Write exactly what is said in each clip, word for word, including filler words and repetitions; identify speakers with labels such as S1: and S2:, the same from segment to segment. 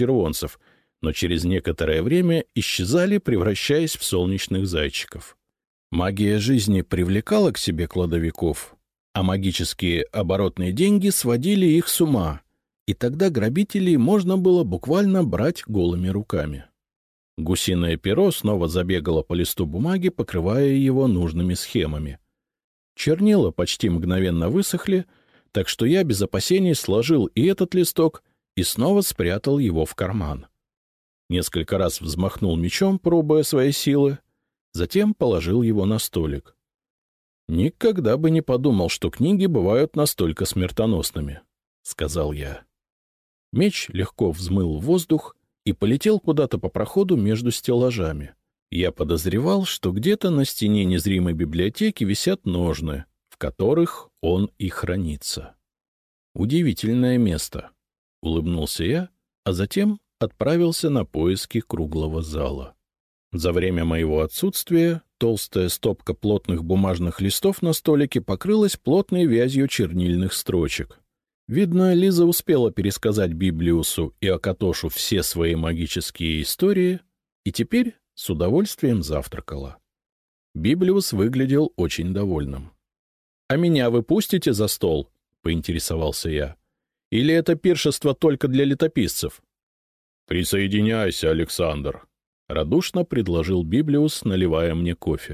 S1: червонцев, но через некоторое время исчезали, превращаясь в солнечных зайчиков. Магия жизни привлекала к себе кладовиков, а магические оборотные деньги сводили их с ума, и тогда грабителей можно было буквально брать голыми руками. Гусиное перо снова забегало по листу бумаги, покрывая его нужными схемами. Чернила почти мгновенно высохли, так что я без опасений сложил и этот листок и снова спрятал его в карман. Несколько раз взмахнул мечом, пробуя свои силы, затем положил его на столик. «Никогда бы не подумал, что книги бывают настолько смертоносными», — сказал я. Меч легко взмыл в воздух и полетел куда-то по проходу между стеллажами. Я подозревал, что где-то на стене незримой библиотеки висят ножны, в которых он и хранится. «Удивительное место», — улыбнулся я, а затем отправился на поиски круглого зала. За время моего отсутствия толстая стопка плотных бумажных листов на столике покрылась плотной вязью чернильных строчек. Видно, Лиза успела пересказать Библиусу и Акатошу все свои магические истории и теперь с удовольствием завтракала. Библиус выглядел очень довольным. — А меня вы пустите за стол? — поинтересовался я. — Или это пиршество только для летописцев? — Присоединяйся, Александр, — радушно предложил Библиус, наливая мне кофе.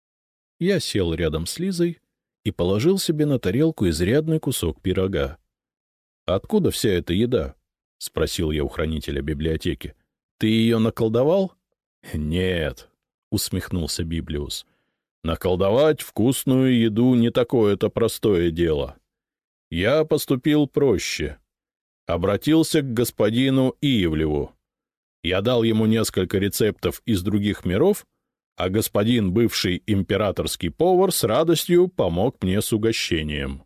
S1: Я сел рядом с Лизой и положил себе на тарелку изрядный кусок пирога. — Откуда вся эта еда? — спросил я у хранителя библиотеки. — Ты ее наколдовал? — Нет, — усмехнулся Библиус. — Наколдовать вкусную еду не такое-то простое дело. Я поступил проще. Обратился к господину Иевлеву. Я дал ему несколько рецептов из других миров, а господин, бывший императорский повар, с радостью помог мне с угощением.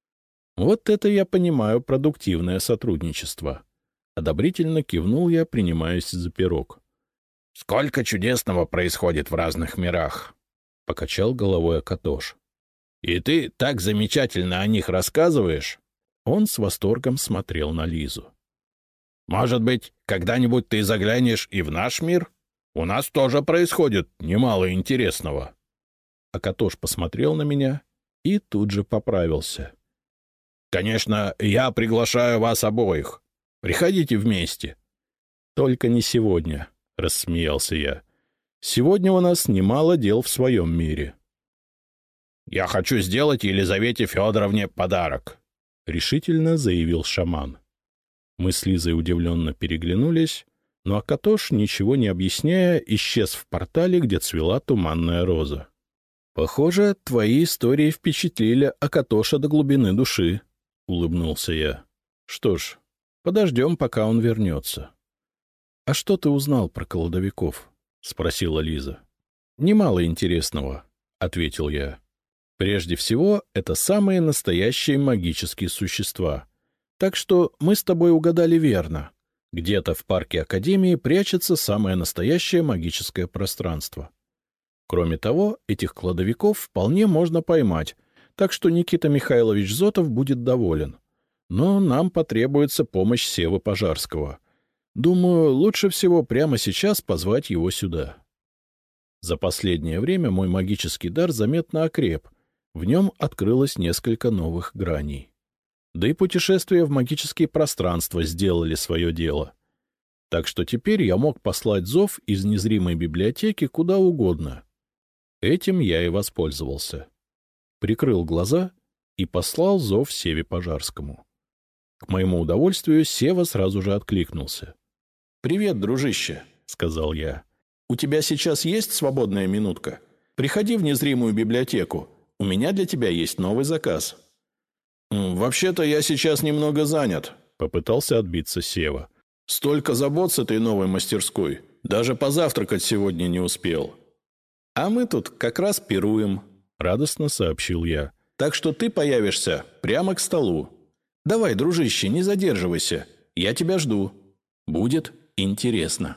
S1: Вот это я понимаю продуктивное сотрудничество. Одобрительно кивнул я, принимаясь за пирог. — Сколько чудесного происходит в разных мирах! — покачал головой Акатош. — И ты так замечательно о них рассказываешь! Он с восторгом смотрел на Лизу. — Может быть, когда-нибудь ты заглянешь и в наш мир? У нас тоже происходит немало интересного. Акатош посмотрел на меня и тут же поправился. — Конечно, я приглашаю вас обоих. Приходите вместе. — Только не сегодня, — рассмеялся я. — Сегодня у нас немало дел в своем мире. — Я хочу сделать Елизавете Федоровне подарок, — решительно заявил шаман. Мы с Лизой удивленно переглянулись, но Акатош, ничего не объясняя, исчез в портале, где цвела туманная роза. — Похоже, твои истории впечатлили Акатоша до глубины души, — улыбнулся я. — Что ж, подождем, пока он вернется. — А что ты узнал про колдовиков? — спросила Лиза. — Немало интересного, — ответил я. — Прежде всего, это самые настоящие магические существа. Так что мы с тобой угадали верно. Где-то в парке Академии прячется самое настоящее магическое пространство. Кроме того, этих кладовиков вполне можно поймать, так что Никита Михайлович Зотов будет доволен. Но нам потребуется помощь Севы Пожарского. Думаю, лучше всего прямо сейчас позвать его сюда. За последнее время мой магический дар заметно окреп, в нем открылось несколько новых граней. Да и путешествия в магические пространства сделали свое дело. Так что теперь я мог послать зов из незримой библиотеки куда угодно. Этим я и воспользовался. Прикрыл глаза и послал зов Севе Пожарскому. К моему удовольствию Сева сразу же откликнулся. — Привет, дружище, — сказал я. — У тебя сейчас есть свободная минутка? Приходи в незримую библиотеку. У меня для тебя есть новый заказ. — Вообще-то я сейчас немного занят, — попытался отбиться Сева. — Столько забот с этой новой мастерской. Даже позавтракать сегодня не успел. — А мы тут как раз пируем, — радостно сообщил я. — Так что ты появишься прямо к столу. Давай, дружище, не задерживайся. Я тебя жду. Будет интересно.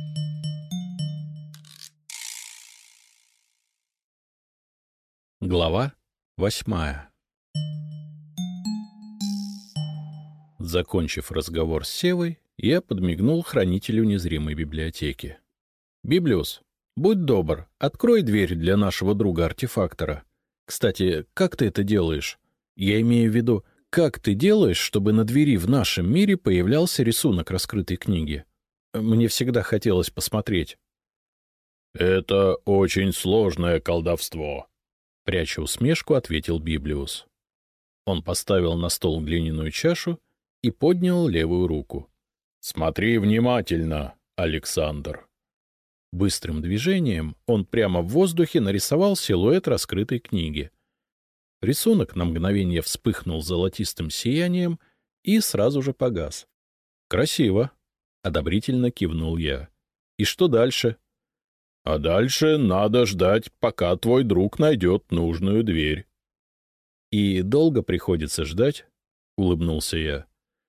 S1: Глава восьмая. Закончив разговор с Севой, Я подмигнул хранителю незримой библиотеки. «Библиус, будь добр, открой дверь для нашего друга-артефактора. Кстати, как ты это делаешь? Я имею в виду, как ты делаешь, чтобы на двери в нашем мире появлялся рисунок раскрытой книги? Мне всегда хотелось посмотреть».
S2: «Это очень сложное колдовство»,
S1: — пряча усмешку, ответил Библиус. Он поставил на стол глиняную чашу и поднял левую руку.
S2: «Смотри внимательно, Александр».
S1: Быстрым движением он прямо в воздухе нарисовал силуэт раскрытой книги. Рисунок на мгновение вспыхнул золотистым сиянием и сразу же погас. «Красиво», — одобрительно кивнул я. «И что дальше?»
S2: «А дальше надо ждать, пока твой друг найдет нужную дверь».
S1: «И долго приходится ждать?» — улыбнулся я.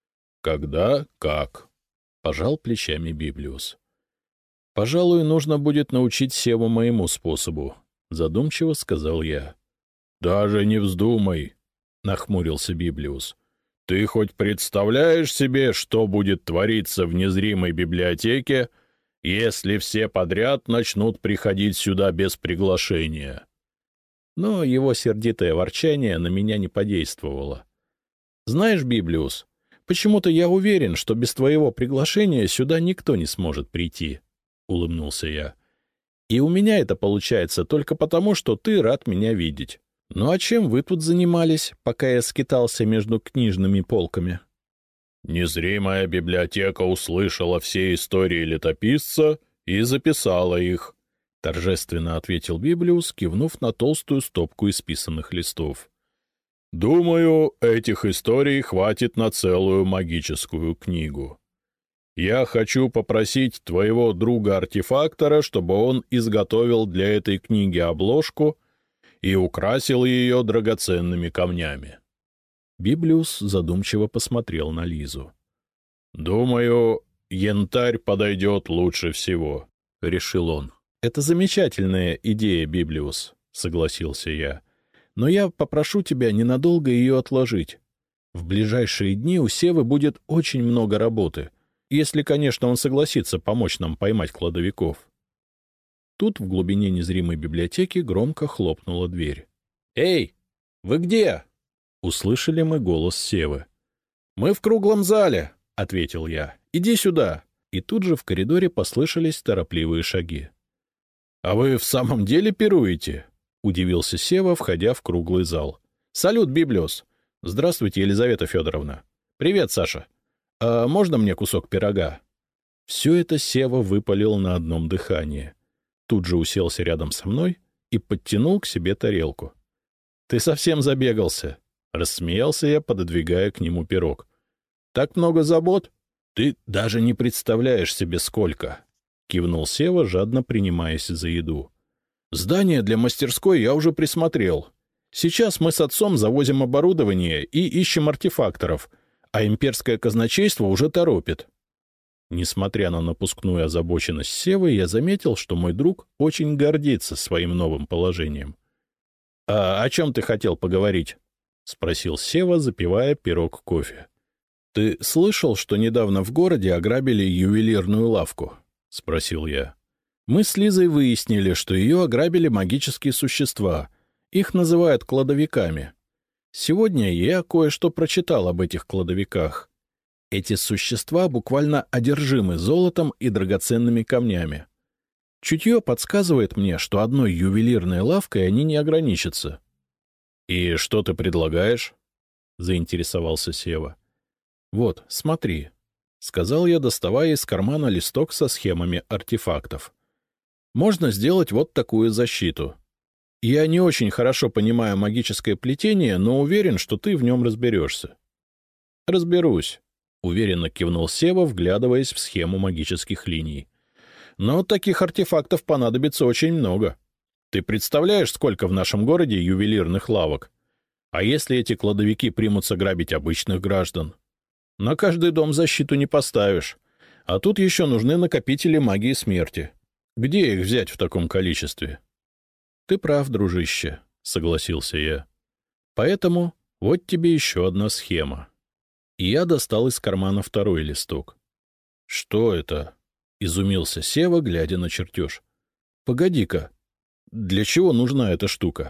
S2: «Когда как?»
S1: — пожал плечами Библиус. «Пожалуй, нужно будет научить Севу моему способу», — задумчиво сказал я.
S2: «Даже не вздумай», — нахмурился Библиус. «Ты хоть представляешь себе, что будет твориться в незримой библиотеке, если все подряд начнут приходить сюда без приглашения?»
S1: Но его сердитое ворчание на меня не подействовало. «Знаешь, Библиус, почему-то я уверен, что без твоего приглашения сюда никто не сможет прийти», — улыбнулся я. «И у меня это получается только потому, что ты рад меня видеть. Ну а чем вы тут занимались, пока я скитался между книжными полками?»
S2: «Незримая библиотека услышала все истории летописца и записала их»,
S1: — торжественно ответил Библиус, кивнув на толстую стопку исписанных листов.
S2: «Думаю, этих историй хватит на целую магическую книгу. Я хочу попросить твоего друга-артефактора, чтобы он изготовил для этой книги обложку и украсил ее драгоценными камнями».
S1: Библиус задумчиво посмотрел на Лизу.
S2: «Думаю, янтарь подойдет лучше всего», — решил он.
S1: «Это замечательная идея, Библиус», — согласился я. «Но я попрошу тебя ненадолго ее отложить. В ближайшие дни у Севы будет очень много работы, если, конечно, он согласится помочь нам поймать кладовиков». Тут в глубине незримой библиотеки громко хлопнула дверь. «Эй, вы где?» — услышали мы голос Севы. «Мы в круглом зале», — ответил я. «Иди сюда». И тут же в коридоре послышались торопливые шаги. «А вы в самом деле пируете?» — удивился Сева, входя в круглый зал. «Салют, Библиус! Здравствуйте, Елизавета Федоровна! Привет, Саша! А можно мне кусок пирога?» Все это Сева выпалил на одном дыхании. Тут же уселся рядом со мной и подтянул к себе тарелку. «Ты совсем забегался!» — рассмеялся я, пододвигая к нему пирог. «Так много забот? Ты даже не представляешь себе, сколько!» — кивнул Сева, жадно принимаясь за еду. «Здание для мастерской я уже присмотрел. Сейчас мы с отцом завозим оборудование и ищем артефакторов, а имперское казначейство уже торопит». Несмотря на напускную озабоченность Севы, я заметил, что мой друг очень гордится своим новым положением. — А о чем ты хотел поговорить? — спросил Сева, запивая пирог кофе. — Ты слышал, что недавно в городе ограбили ювелирную лавку? — спросил я. — Мы с Лизой выяснили, что ее ограбили магические существа. Их называют кладовиками. Сегодня я кое-что прочитал об этих кладовиках. Эти существа буквально одержимы золотом и драгоценными камнями. Чутье подсказывает мне, что одной ювелирной лавкой они не ограничатся. — И что ты предлагаешь? — заинтересовался Сева. — Вот, смотри, — сказал я, доставая из кармана листок со схемами артефактов. — Можно сделать вот такую защиту. Я не очень хорошо понимаю магическое плетение, но уверен, что ты в нем разберешься. — Разберусь. — уверенно кивнул Сева, вглядываясь в схему магических линий. «Но таких артефактов понадобится очень много. Ты представляешь, сколько в нашем городе ювелирных лавок? А если эти кладовики примутся грабить обычных граждан? На каждый дом защиту не поставишь. А тут еще нужны накопители магии смерти. Где их взять в таком количестве?» «Ты прав, дружище», — согласился я. «Поэтому вот тебе еще одна схема». И я достал из кармана второй листок. — Что это? — изумился Сева, глядя на чертеж. — Погоди-ка, для чего нужна эта штука?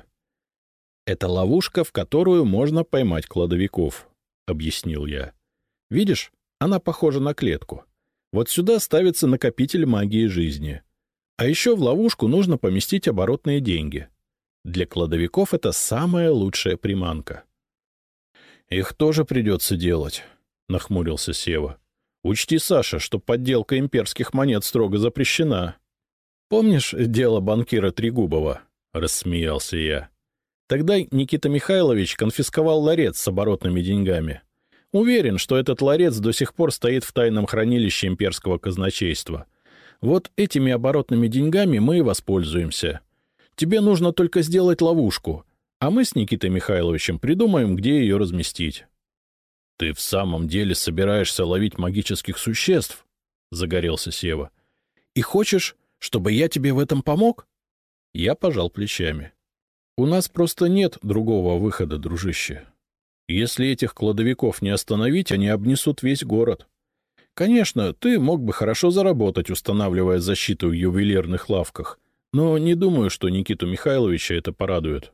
S1: — Это ловушка, в которую можно поймать кладовиков, — объяснил я. — Видишь, она похожа на клетку. Вот сюда ставится накопитель магии жизни. А еще в ловушку нужно поместить оборотные деньги. Для кладовиков это самая лучшая приманка. — Их тоже придется делать, — нахмурился Сева. — Учти, Саша, что подделка имперских монет строго запрещена. — Помнишь дело банкира Трегубова? — рассмеялся я. Тогда Никита Михайлович конфисковал ларец с оборотными деньгами. Уверен, что этот ларец до сих пор стоит в тайном хранилище имперского казначейства. Вот этими оборотными деньгами мы и воспользуемся. Тебе нужно только сделать ловушку, а мы с Никитой Михайловичем придумаем, где ее разместить. — Ты в самом деле собираешься ловить магических существ? — загорелся Сева. — И хочешь, чтобы я тебе в этом помог? Я пожал плечами. — У нас просто нет другого выхода, дружище. Если этих кладовиков не остановить, они обнесут весь город. Конечно, ты мог бы хорошо заработать, устанавливая защиту в ювелирных лавках, но не думаю, что Никиту Михайловича это порадует.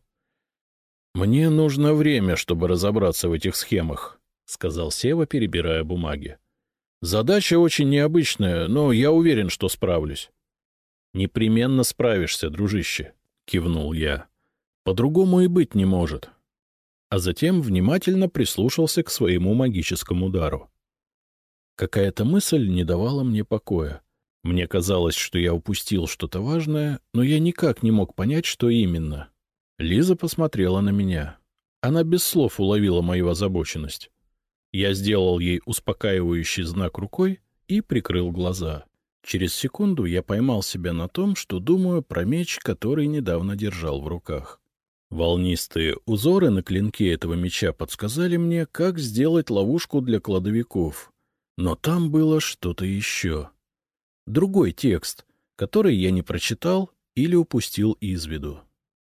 S1: — Мне нужно время, чтобы разобраться в этих схемах, — сказал Сева, перебирая бумаги. — Задача очень необычная, но я уверен, что справлюсь. — Непременно справишься, дружище, — кивнул я. — По-другому и быть не может. А затем внимательно прислушался к своему магическому дару. Какая-то мысль не давала мне покоя. Мне казалось, что я упустил что-то важное, но я никак не мог понять, что именно. Лиза посмотрела на меня. Она без слов уловила мою озабоченность. Я сделал ей успокаивающий знак рукой и прикрыл глаза. Через секунду я поймал себя на том, что думаю про меч, который недавно держал в руках. Волнистые узоры на клинке этого меча подсказали мне, как сделать ловушку для кладовиков. Но там было что-то еще. Другой текст, который я не прочитал или упустил из виду.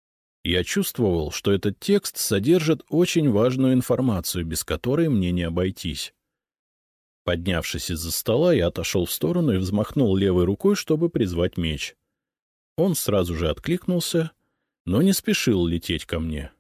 S1: Я чувствовал, что этот текст содержит очень важную информацию, без которой мне не обойтись. Поднявшись из-за стола, я отошел в сторону и взмахнул левой рукой, чтобы призвать меч. Он сразу же откликнулся, но не спешил лететь ко мне.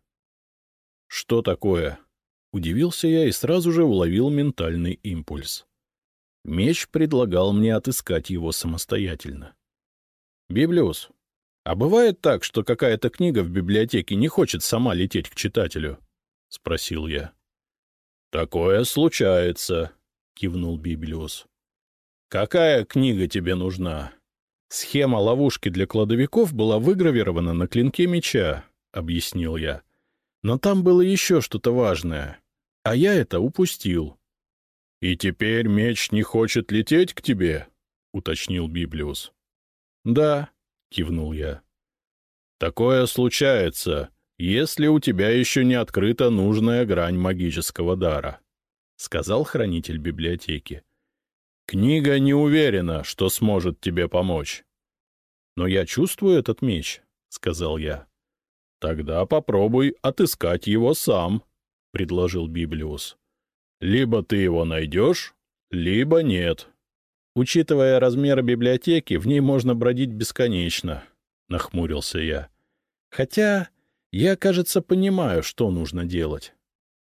S1: — Что такое? — удивился я и сразу же уловил ментальный импульс. Меч предлагал мне отыскать его самостоятельно. — Библиус, а бывает так, что какая-то книга в библиотеке не хочет сама лететь к читателю? — спросил я. — Такое случается, — кивнул Библиус. — Какая книга тебе нужна? Схема ловушки для кладовиков была выгравирована на клинке меча, — объяснил я. Но там было еще что-то важное, а я это упустил. — И теперь меч не хочет лететь к тебе? — уточнил Библиус. — Да, — кивнул я. — Такое случается, если у тебя еще не открыта нужная грань магического дара, — сказал хранитель библиотеки. Книга не уверена, что сможет тебе помочь. — Но я чувствую этот меч, — сказал я. — Тогда попробуй отыскать его сам, — предложил Библиус. — Либо ты его найдешь, либо нет. Учитывая размеры библиотеки, в ней можно бродить бесконечно, — нахмурился я. Хотя я, кажется, понимаю, что нужно делать.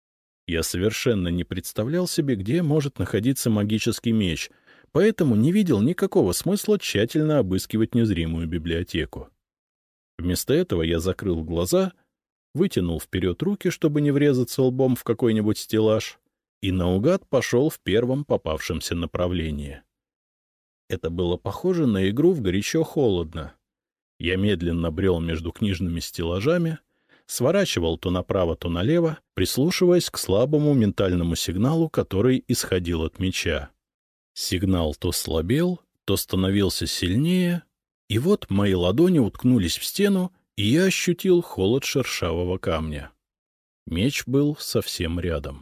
S1: Я совершенно не представлял себе, где может находиться магический меч, поэтому не видел никакого смысла тщательно обыскивать незримую библиотеку. Вместо этого я закрыл глаза, вытянул вперед руки, чтобы не врезаться лбом в какой-нибудь стеллаж, и наугад пошел в первом попавшемся направлении. Это было похоже на игру в горячо-холодно. Я медленно брел между книжными стеллажами, сворачивал то направо, то налево, прислушиваясь к слабому ментальному сигналу, который исходил от меча. Сигнал то слабел, то становился сильнее, и вот мои ладони уткнулись в стену, и я ощутил холод шершавого камня. Меч был совсем рядом.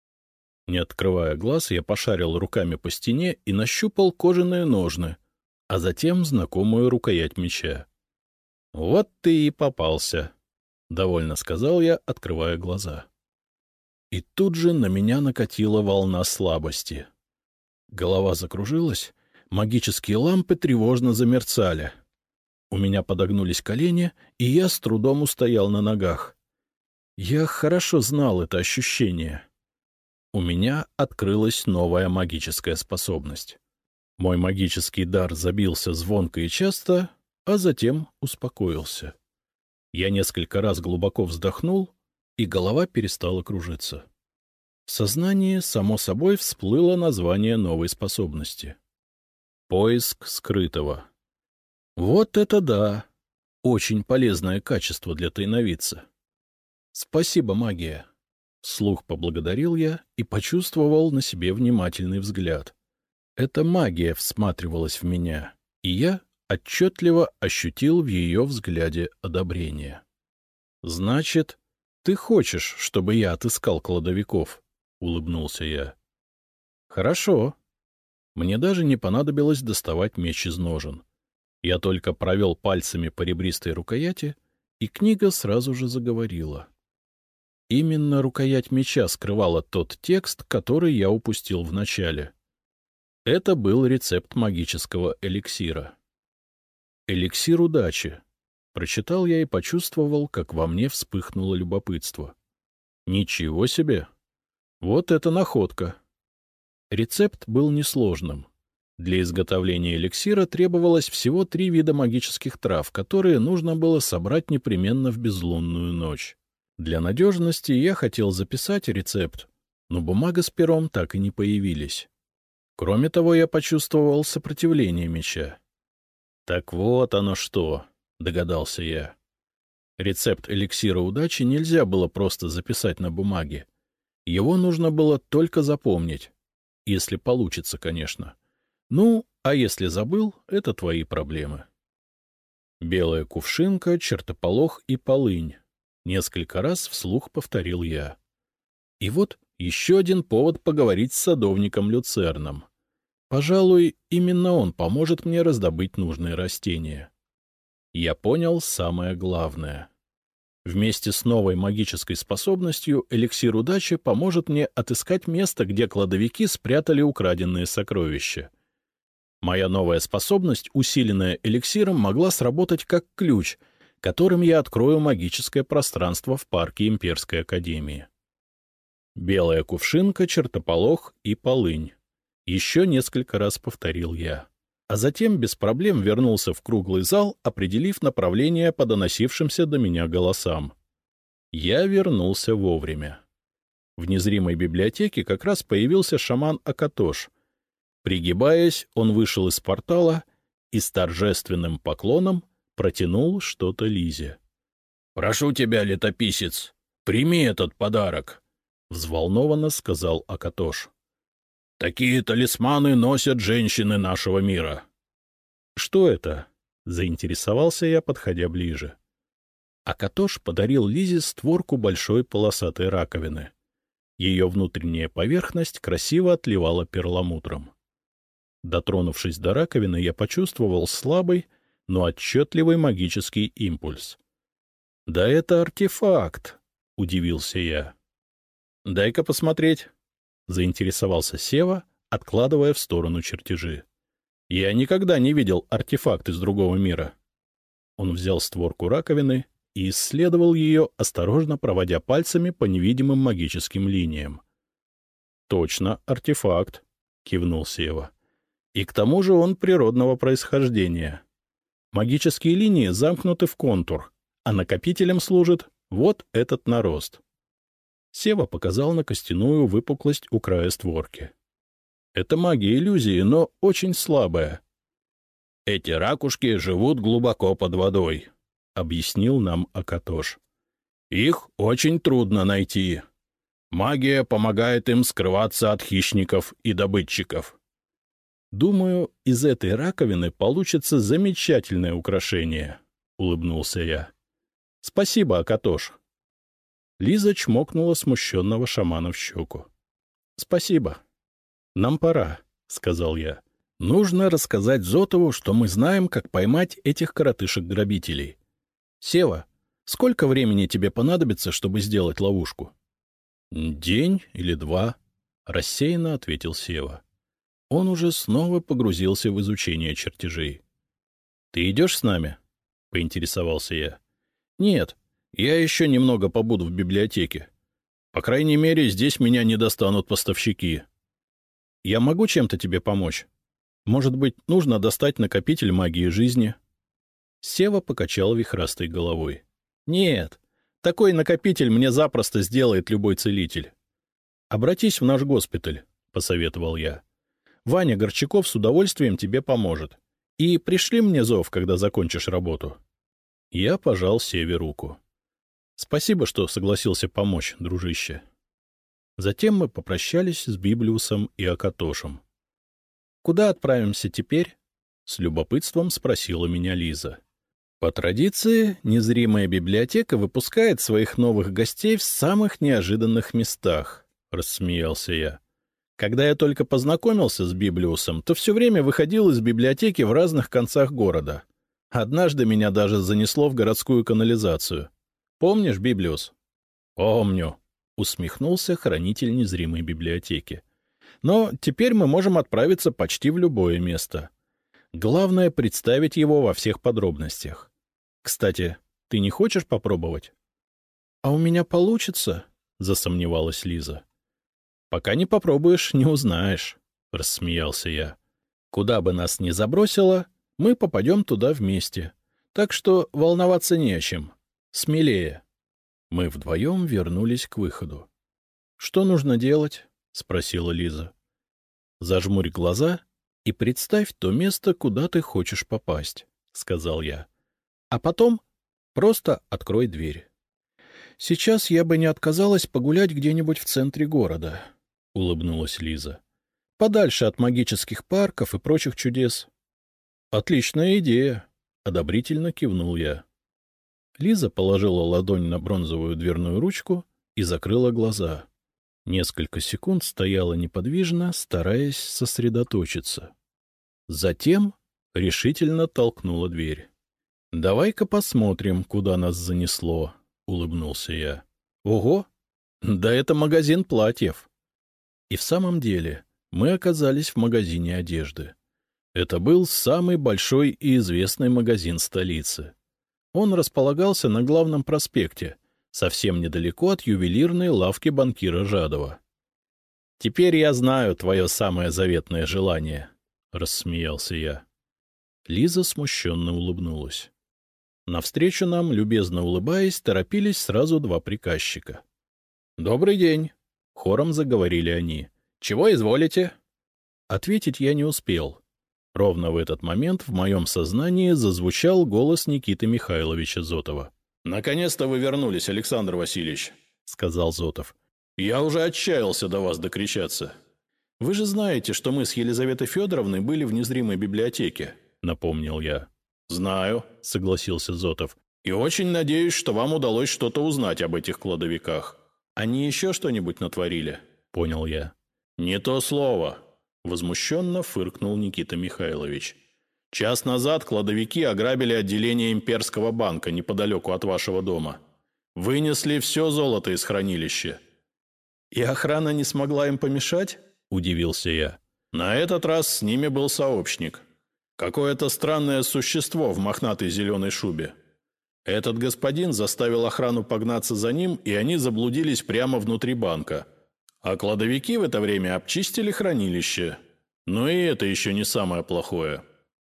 S1: Не открывая глаз, я пошарил руками по стене и нащупал кожаные ножны, а затем знакомую рукоять меча. — Вот ты и попался, — довольно сказал я, открывая глаза. И тут же на меня накатила волна слабости. Голова закружилась, магические лампы тревожно замерцали. У меня подогнулись колени, и я с трудом устоял на ногах. Я хорошо знал это ощущение. У меня открылась новая магическая способность. Мой магический дар забился звонко и часто, а затем успокоился. Я несколько раз глубоко вздохнул, и голова перестала кружиться. В сознании, само собой, всплыло название новой способности. Поиск скрытого. Вот это да! Очень полезное качество для тайновидца. Спасибо, магия. Вслух поблагодарил я и почувствовал на себе внимательный взгляд. Эта магия всматривалась в меня, и я отчетливо ощутил в ее взгляде одобрение. — Значит, ты хочешь, чтобы я отыскал кладовиков? — улыбнулся я. — Хорошо. Мне даже не понадобилось доставать меч из ножен. Я только провел пальцами по ребристой рукояти, и книга сразу же заговорила. Именно рукоять меча скрывала тот текст, который я упустил в начале. Это был рецепт магического эликсира. «Эликсир удачи», — прочитал я и почувствовал, как во мне вспыхнуло любопытство. Ничего себе! Вот это находка! Рецепт был несложным. Для изготовления эликсира требовалось всего три вида магических трав, которые нужно было собрать непременно в безлунную ночь. Для надежности я хотел записать рецепт, но бумага с пером так и не появились. Кроме того, я почувствовал сопротивление меча. «Так вот оно что», — догадался я. Рецепт эликсира удачи нельзя было просто записать на бумаге. Его нужно было только запомнить. Если получится, конечно. Ну, а если забыл, это твои проблемы. Белая кувшинка, чертополох и полынь. Несколько раз вслух повторил я. И вот еще один повод поговорить с садовником Люцерном. Пожалуй, именно он поможет мне раздобыть нужные растения. Я понял самое главное. Вместе с новой магической способностью эликсир удачи поможет мне отыскать место, где кладовики спрятали украденные сокровища. Моя новая способность, усиленная эликсиром, могла сработать как ключ, которым я открою магическое пространство в парке Имперской Академии. Белая кувшинка, чертополох и полынь. Еще несколько раз повторил я. А затем без проблем вернулся в круглый зал, определив направление по доносившимся до меня голосам. Я вернулся вовремя. В незримой библиотеке как раз появился шаман Акатош. Пригибаясь, он вышел из портала и с торжественным поклоном протянул что-то Лизе. — Прошу тебя, летописец, прими этот подарок, — взволнованно сказал Акатош. — Такие талисманы носят женщины нашего мира. — Что это? — заинтересовался я, подходя ближе. Акатош подарил Лизе створку большой полосатой раковины. Ее внутренняя поверхность красиво отливала перламутром. Дотронувшись до раковины, я почувствовал слабый, но отчетливый магический импульс. — Да это артефакт! — удивился я. — Дай-ка посмотреть. — заинтересовался Сева, откладывая в сторону чертежи. — Я никогда не видел артефакт из другого мира. Он взял створку раковины и исследовал ее, осторожно проводя пальцами по невидимым магическим линиям. — Точно, артефакт, — кивнул Сева. — И к тому же он природного происхождения. Магические линии замкнуты в контур, а накопителем служит вот этот нарост. Сева показал на костяную выпуклость у края створки. Это магия иллюзии, но очень слабая. — Эти ракушки живут глубоко под водой, — объяснил нам Акатош. — Их очень трудно найти. Магия помогает им скрываться от хищников и добытчиков. Думаю, из этой раковины получится замечательное украшение, — улыбнулся я. — Спасибо, Акатош. Лиза чмокнула смущенного шамана в щеку. — Спасибо. — Нам пора, — сказал я. — Нужно рассказать Зотову, что мы знаем, как поймать этих коротышек-грабителей. — Сева, сколько времени тебе понадобится, чтобы сделать ловушку? — День или два, — рассеянно ответил Сева. Он уже снова погрузился в изучение чертежей. — Ты идешь с нами? — поинтересовался я. — Нет, я еще немного побуду в библиотеке. По крайней мере, здесь меня не достанут поставщики. Я могу чем-то тебе помочь? Может быть, нужно достать накопитель магии жизни? Сева покачал вихрастой головой. — Нет, такой накопитель мне запросто сделает любой целитель. — Обратись в наш госпиталь, — посоветовал я. — Ваня Горчаков с удовольствием тебе поможет. И пришли мне зов, когда закончишь работу. Я пожал Севе руку. — Спасибо, что согласился помочь, дружище. Затем мы попрощались с Библиусом и Акатошем. — Куда отправимся теперь? — с любопытством спросила меня Лиза. По традиции, незримая библиотека выпускает своих новых гостей в самых неожиданных местах, — рассмеялся я. Когда я только познакомился с Библиусом, то все время выходил из библиотеки в разных концах города. Однажды меня даже занесло в городскую канализацию. Помнишь, Библиус? — Помню, — усмехнулся хранитель незримой библиотеки. — Но теперь мы можем отправиться почти в любое место. Главное — представить его во всех подробностях. Кстати, ты не хочешь попробовать? — А у меня получится? — засомневалась Лиза. — Пока не попробуешь, не узнаешь, — рассмеялся я. Куда бы нас ни забросило, мы попадем туда вместе. Так что волноваться не о чем. Смелее. Мы вдвоем вернулись к выходу. — Что нужно делать? — спросила Лиза. — Зажмурь глаза и представь то место, куда ты хочешь попасть, — сказал я. — А потом просто открой дверь. Сейчас я бы не отказалась погулять где-нибудь в центре города, — улыбнулась Лиза. — Подальше от магических парков и прочих чудес. — Отличная идея, — одобрительно кивнул я. Лиза положила ладонь на бронзовую дверную ручку и закрыла глаза. Несколько секунд стояла неподвижно, стараясь сосредоточиться. Затем решительно толкнула дверь. — Давай-ка посмотрим, куда нас занесло, — улыбнулся я. — Ого! Да это магазин платьев! И в самом деле мы оказались в магазине одежды. Это был самый большой и известный магазин столицы. Он располагался на главном проспекте, совсем недалеко от ювелирной лавки банкира Жадова. — Теперь я знаю твое самое заветное желание, — рассмеялся я. Лиза смущенно улыбнулась. Навстречу нам, любезно улыбаясь, торопились сразу два приказчика. — Добрый день! — хором заговорили они. — Чего изволите? Ответить я не успел. Ровно в этот момент в моем сознании зазвучал голос Никиты Михайловича Зотова. — Наконец-то вы вернулись, Александр Васильевич, — сказал Зотов. — Я уже отчаялся до вас докричаться. — Вы же знаете, что мы с Елизаветой Федоровной были в незримой библиотеке, — напомнил я. — Знаю, — согласился Зотов. — И очень надеюсь, что вам удалось что-то узнать об этих кладовиках. Они еще что-нибудь натворили? — понял я. — Не то слово, — возмущенно фыркнул Никита Михайлович. — Час назад кладовики ограбили отделение Имперского банка неподалеку от вашего дома. Вынесли все золото из хранилища. — И охрана не смогла им помешать? — удивился я. — На этот раз с ними был сообщник. Какое-то странное существо в мохнатой зеленой шубе. Этот господин заставил охрану погнаться за ним, и они заблудились прямо внутри банка. А кладовики в это время обчистили хранилище. Но и это еще не самое плохое.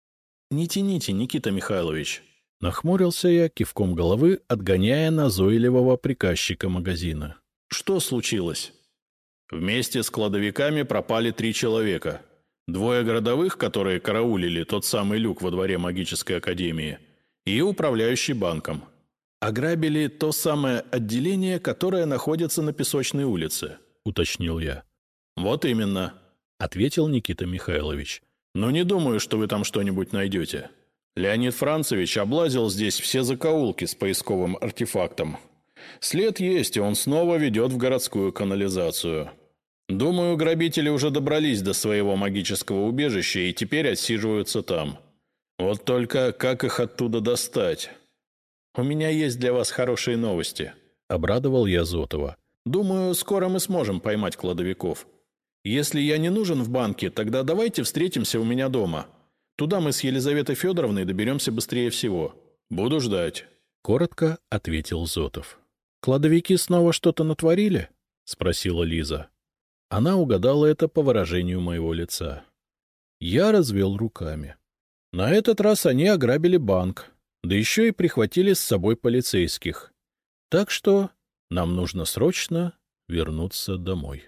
S1: — Не тяните, Никита Михайлович. Нахмурился я, кивком головы отгоняя назойливого приказчика магазина. — Что случилось? Вместе с кладовиками пропали три человека. Двое городовых, которые караулили тот самый люк во дворе магической академии, и управляющий банком. Ограбили то самое отделение, которое находится на Песочной улице, — уточнил я. — Вот именно, — ответил Никита Михайлович. — Но не думаю, что вы там что-нибудь найдете. Леонид Францевич облазил здесь все закоулки с поисковым артефактом. След есть, и он снова ведет в городскую канализацию. Думаю, грабители уже добрались до своего магического убежища и теперь отсиживаются там. Вот только как их оттуда достать? — У меня есть для вас хорошие новости, — обрадовал я Зотова. — Думаю, скоро мы сможем поймать кладовиков. Если я не нужен в банке, тогда давайте встретимся у меня дома. Туда мы с Елизаветой Федоровной доберемся быстрее всего. Буду ждать. Коротко ответил Зотов. Кладовики снова что-то натворили? Спросила Лиза. Она угадала это по выражению моего лица. Я развел руками. На этот раз они ограбили банк, да еще и прихватили с собой полицейских. Так что нам нужно срочно вернуться домой.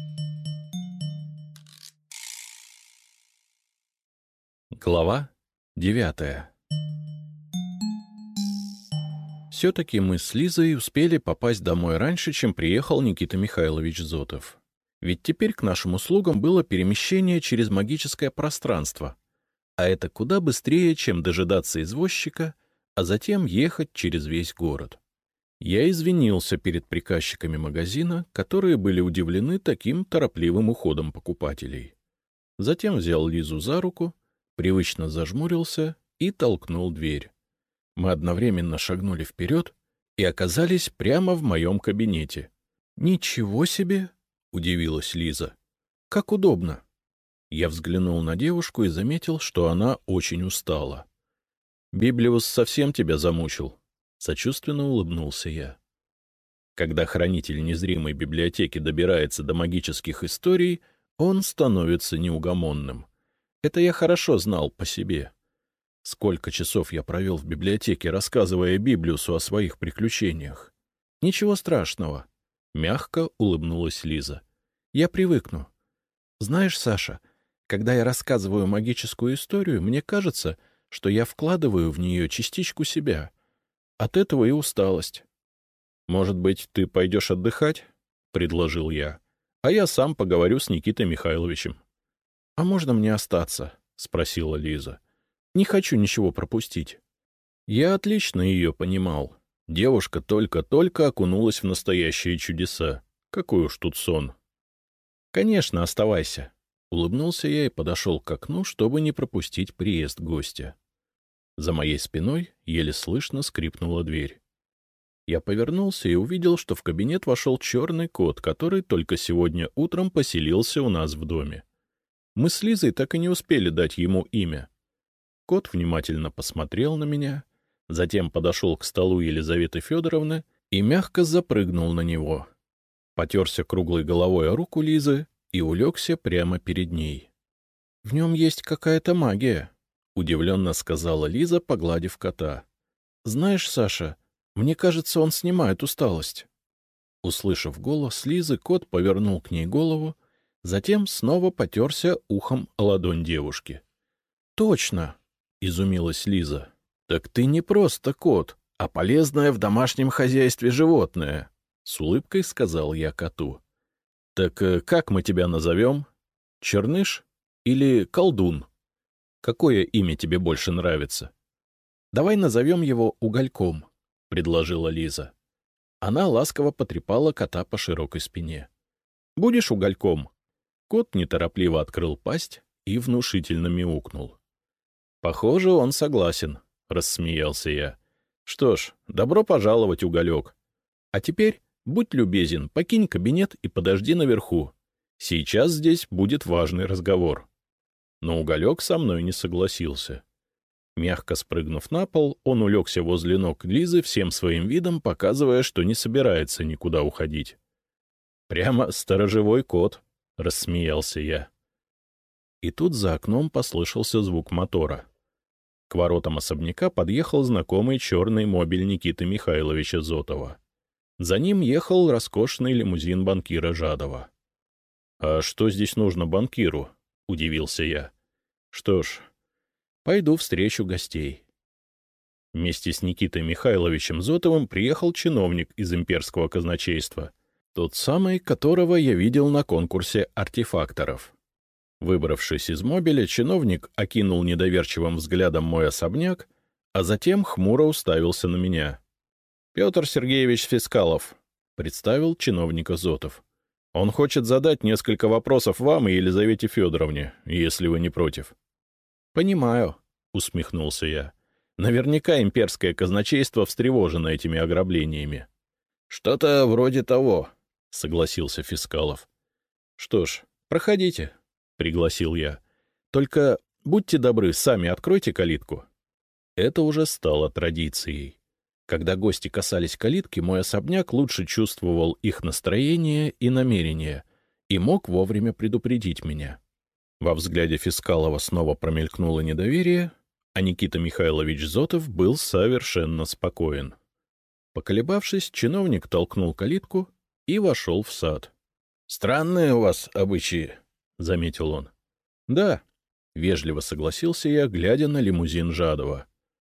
S1: Глава девятая. Все-таки мы с Лизой успели попасть домой раньше, чем приехал Никита Михайлович Зотов. Ведь теперь к нашим услугам было перемещение через магическое пространство, а это куда быстрее, чем дожидаться извозчика, а затем ехать через весь город. Я извинился перед приказчиками магазина, которые были удивлены таким торопливым уходом покупателей. Затем взял Лизу за руку, привычно зажмурился и толкнул дверь. Мы одновременно шагнули вперед и оказались прямо в моем кабинете. «Ничего себе!» — удивилась Лиза. «Как удобно!» Я взглянул на девушку и заметил, что она очень устала. «Библиус совсем тебя замучил?» — сочувственно улыбнулся я. Когда хранитель незримой библиотеки добирается до магических историй, он становится неугомонным. Это я хорошо знал по себе. Сколько часов я провел в библиотеке, рассказывая Библиусу о своих приключениях. Ничего страшного. Мягко улыбнулась Лиза. Я привыкну. Знаешь, Саша, когда я рассказываю магическую историю, мне кажется, что я вкладываю в нее частичку себя. От этого и усталость. Может быть, ты пойдешь отдыхать? — предложил я. А я сам поговорю с Никитой Михайловичем. — А можно мне остаться? — спросила Лиза. — Не хочу ничего пропустить. Я отлично ее понимал. Девушка только-только окунулась в настоящие чудеса. Какой уж тут сон. — Конечно, оставайся. Улыбнулся я и подошел к окну, чтобы не пропустить приезд гостя. За моей спиной еле слышно скрипнула дверь. Я повернулся и увидел, что в кабинет вошел черный кот, который только сегодня утром поселился у нас в доме. Мы с Лизой так и не успели дать ему имя. Кот внимательно посмотрел на меня, затем подошел к столу Елизаветы Федоровны и мягко запрыгнул на него. Потерся круглой головой о руку Лизы и улегся прямо перед ней. — В нем есть какая-то магия, — удивленно сказала Лиза, погладив кота. — Знаешь, Саша, мне кажется, он снимает усталость. Услышав голос Лизы, кот повернул к ней голову, затем снова потерся ухом о ладонь девушки. — Точно! — изумилась Лиза. — Так ты не просто кот, а полезное в домашнем хозяйстве животное, — с улыбкой сказал я коту. — Так как мы тебя назовем? Черныш или колдун? Какое имя тебе больше нравится? — Давай назовем его Угольком, — предложила Лиза. Она ласково потрепала кота по широкой спине. — Будешь Угольком? Кот неторопливо открыл пасть и внушительно мяукнул. — Похоже, он согласен, — рассмеялся я. — Что ж, добро пожаловать, Уголек. А теперь, будь любезен, покинь кабинет и подожди наверху. Сейчас здесь будет важный разговор. Но Уголек со мной не согласился. Мягко спрыгнув на пол, он улегся возле ног Лизы, всем своим видом показывая, что не собирается никуда уходить. — Прямо сторожевой кот, — рассмеялся я. И тут за окном послышался звук мотора. К воротам особняка подъехал знакомый черный мобиль Никиты Михайловича Зотова. За ним ехал роскошный лимузин банкира Жадова. — А что здесь нужно банкиру? — удивился я. — Что ж, пойду встречу гостей. Вместе с Никитой Михайловичем Зотовым приехал чиновник из имперского казначейства, тот самый, которого я видел на конкурсе артефакторов. Выбравшись из мобиля, чиновник окинул недоверчивым взглядом мой особняк, а затем хмуро уставился на меня. — Петр Сергеевич Фискалов, — представил чиновника Зотов. — Он хочет задать несколько вопросов вам и Елизавете Федоровне, если вы не против. — Понимаю, — усмехнулся я. — Наверняка имперское казначейство встревожено этими ограблениями. — Что-то вроде того, — согласился Фискалов. — Что ж, — Проходите, — пригласил я. — Только будьте добры, сами откройте калитку. Это уже стало традицией. Когда гости касались калитки, мой особняк лучше чувствовал их настроение и намерения и мог вовремя предупредить меня. Во взгляде Фискалова снова промелькнуло недоверие, а Никита Михайлович Зотов был совершенно спокоен. Поколебавшись, чиновник толкнул калитку и вошел в сад. — Странные у вас обычаи, — заметил он. — Да, — вежливо согласился я, глядя на лимузин Жадова.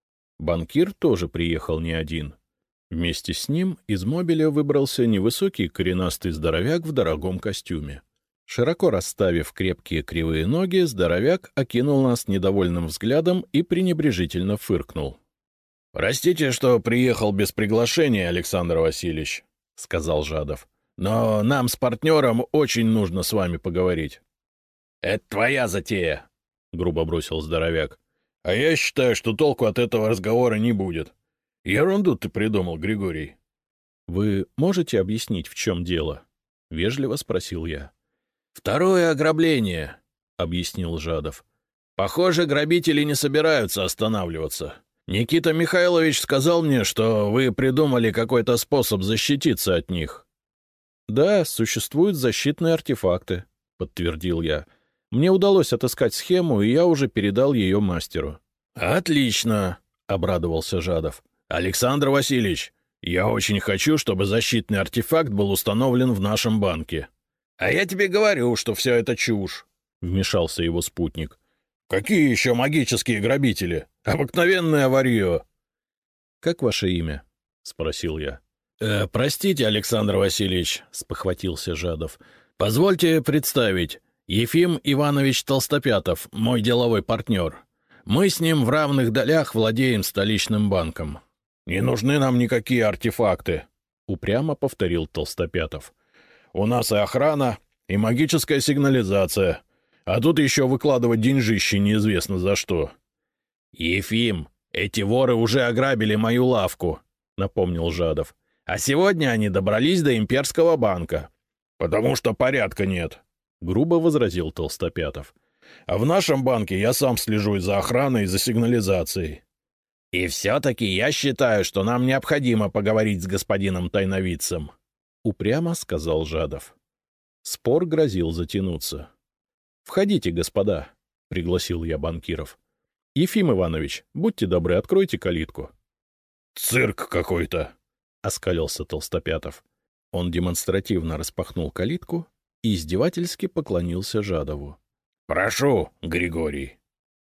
S1: Банкир тоже приехал не один. Вместе с ним из мобиля выбрался невысокий коренастый здоровяк в дорогом костюме. Широко расставив крепкие кривые ноги, здоровяк окинул нас недовольным взглядом и пренебрежительно фыркнул. — Простите, что приехал без приглашения, Александр Васильевич, — сказал Жадов. — Но нам с партнером очень нужно с вами поговорить. — Это твоя затея, — грубо бросил здоровяк. — А я считаю, что толку от этого разговора не будет. Ерунду ты придумал, Григорий. — Вы можете объяснить, в чем дело? — вежливо спросил я. — Второе ограбление, — объяснил Жадов. — Похоже, грабители не собираются останавливаться. Никита Михайлович сказал мне, что вы придумали какой-то способ защититься от них. — Да, существуют защитные артефакты, — подтвердил я. Мне удалось отыскать схему, и я уже передал ее мастеру. — Отлично, — обрадовался Жадов. — Александр Васильевич, я очень хочу, чтобы защитный артефакт был установлен в нашем банке. — А я тебе говорю, что все это чушь, — вмешался его спутник. — Какие еще магические грабители? Обыкновенное варье. — Как ваше имя? — спросил я. «Э, — Простите, Александр Васильевич, — спохватился Жадов. — Позвольте представить. Ефим Иванович Толстопятов, мой деловой партнер. Мы с ним в равных долях владеем столичным банком. — Не нужны нам никакие артефакты, — упрямо повторил Толстопятов. — У нас и охрана, и магическая сигнализация, а тут еще выкладывать деньжищи неизвестно за что. — Ефим, эти воры уже ограбили мою лавку, — напомнил Жадов. — А сегодня они добрались до имперского банка. — Потому что порядка нет, — грубо возразил Толстопятов. — А в нашем банке я сам слежу и за охраной, и за сигнализацией. — И все-таки я считаю, что нам необходимо поговорить с господином тайновидцем, — упрямо сказал Жадов. Спор грозил затянуться. — Входите, господа, — пригласил я банкиров. — Ефим Иванович, будьте добры, откройте калитку. — Цирк какой-то, — оскалился Толстопятов. Он демонстративно распахнул калитку и издевательски поклонился Жадову. — Прошу, Григорий.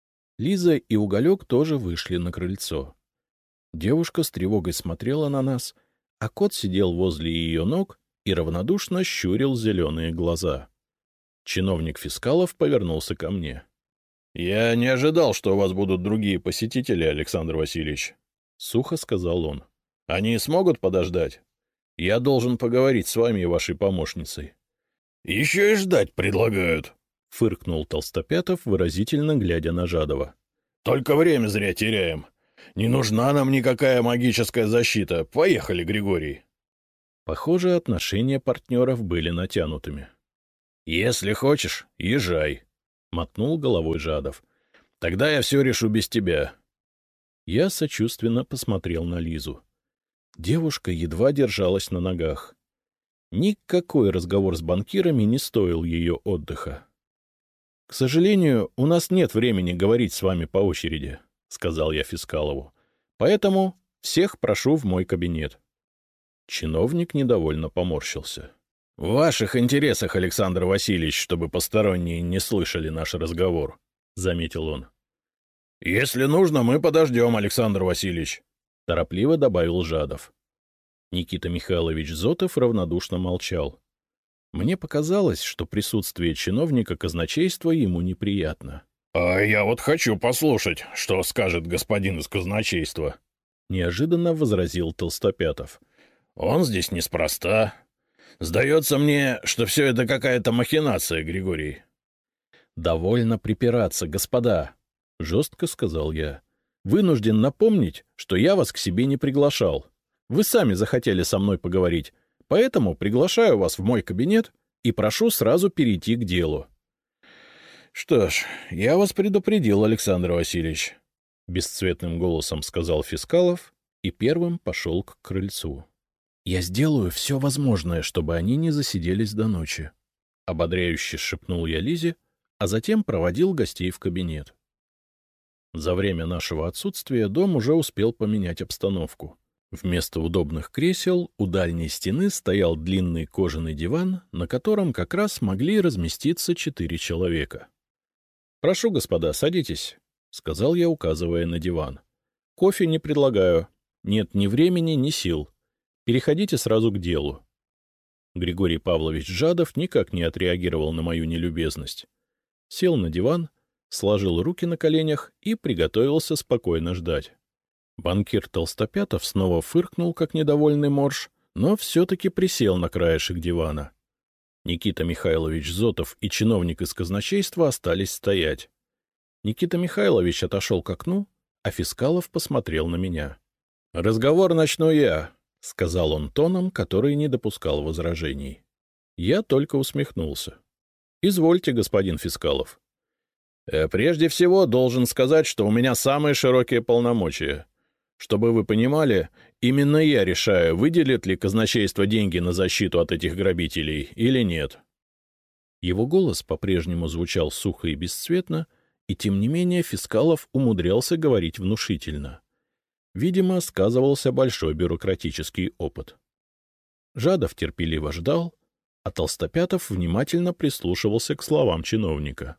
S1: Лиза и Уголек тоже вышли на крыльцо. Девушка с тревогой смотрела на нас, а кот сидел возле ее ног и равнодушно щурил зеленые глаза. Чиновник Фискалов повернулся ко мне. — Я не ожидал, что у вас будут другие посетители, Александр Васильевич, — сухо сказал он. — Они смогут подождать? Я должен поговорить с вами и вашей помощницей. — Еще и ждать предлагают, — фыркнул Толстопятов, выразительно глядя на Жадова. — Только время зря теряем. Не нужна нам никакая магическая защита. Поехали, Григорий. Похоже, отношения партнеров были натянутыми. — Если хочешь, езжай, — мотнул головой Жадов. — Тогда я все решу без тебя. Я сочувственно посмотрел на Лизу. Девушка едва держалась на ногах. Никакой разговор с банкирами не стоил ее отдыха. — К сожалению, у нас нет времени говорить с вами по очереди, — сказал я Фискалову. — Поэтому всех прошу в мой кабинет. Чиновник недовольно поморщился. — В ваших интересах, Александр Васильевич, чтобы посторонние не слышали наш разговор, — заметил он. — Если нужно, мы подождем, Александр Васильевич, — торопливо добавил Жадов. Никита Михайлович Зотов равнодушно молчал. Мне показалось, что присутствие чиновника казначейства ему неприятно. — А я вот хочу послушать, что скажет господин из казначейства, — неожиданно возразил Толстопятов. — Он здесь неспроста. Сдается мне, что все это какая-то махинация, Григорий. — Довольно припираться, господа, — жестко сказал я. — Вынужден напомнить, что я вас к себе не приглашал. Вы сами захотели со мной поговорить, поэтому приглашаю вас в мой кабинет и прошу сразу перейти к делу. — Что ж, я вас предупредил, Александр Васильевич, — бесцветным голосом сказал Фискалов и первым пошел к крыльцу. — Я сделаю все возможное, чтобы они не засиделись до ночи, — ободряюще шепнул я Лизе, а затем проводил гостей в кабинет. За время нашего отсутствия дом уже успел поменять обстановку. Вместо удобных кресел у дальней стены стоял длинный кожаный диван, на котором как раз могли разместиться четыре человека. — Прошу, господа, садитесь, — сказал я, указывая на диван. — Кофе не предлагаю. Нет ни времени, ни сил. Переходите сразу к делу. Григорий Павлович Жадов никак не отреагировал на мою нелюбезность. Сел на диван, сложил руки на коленях и приготовился спокойно ждать. Банкир Толстопятов снова фыркнул, как недовольный морж, но все-таки присел на краешек дивана. Никита Михайлович Зотов и чиновник из казначейства остались стоять. Никита Михайлович отошел к окну, а Фискалов посмотрел на меня. — Разговор начну я, — сказал он тоном, который не допускал возражений. Я только усмехнулся. — Извольте, господин Фискалов. — Прежде всего, должен сказать, что у меня самые широкие полномочия. Чтобы вы понимали, именно я решаю, выделит ли казначейство деньги на защиту от этих грабителей или нет. Его голос по-прежнему звучал сухо и бесцветно, и тем не менее Фискалов умудрялся говорить внушительно. Видимо, сказывался большой бюрократический опыт. Жадов терпеливо ждал, а Толстопятов внимательно прислушивался к словам чиновника.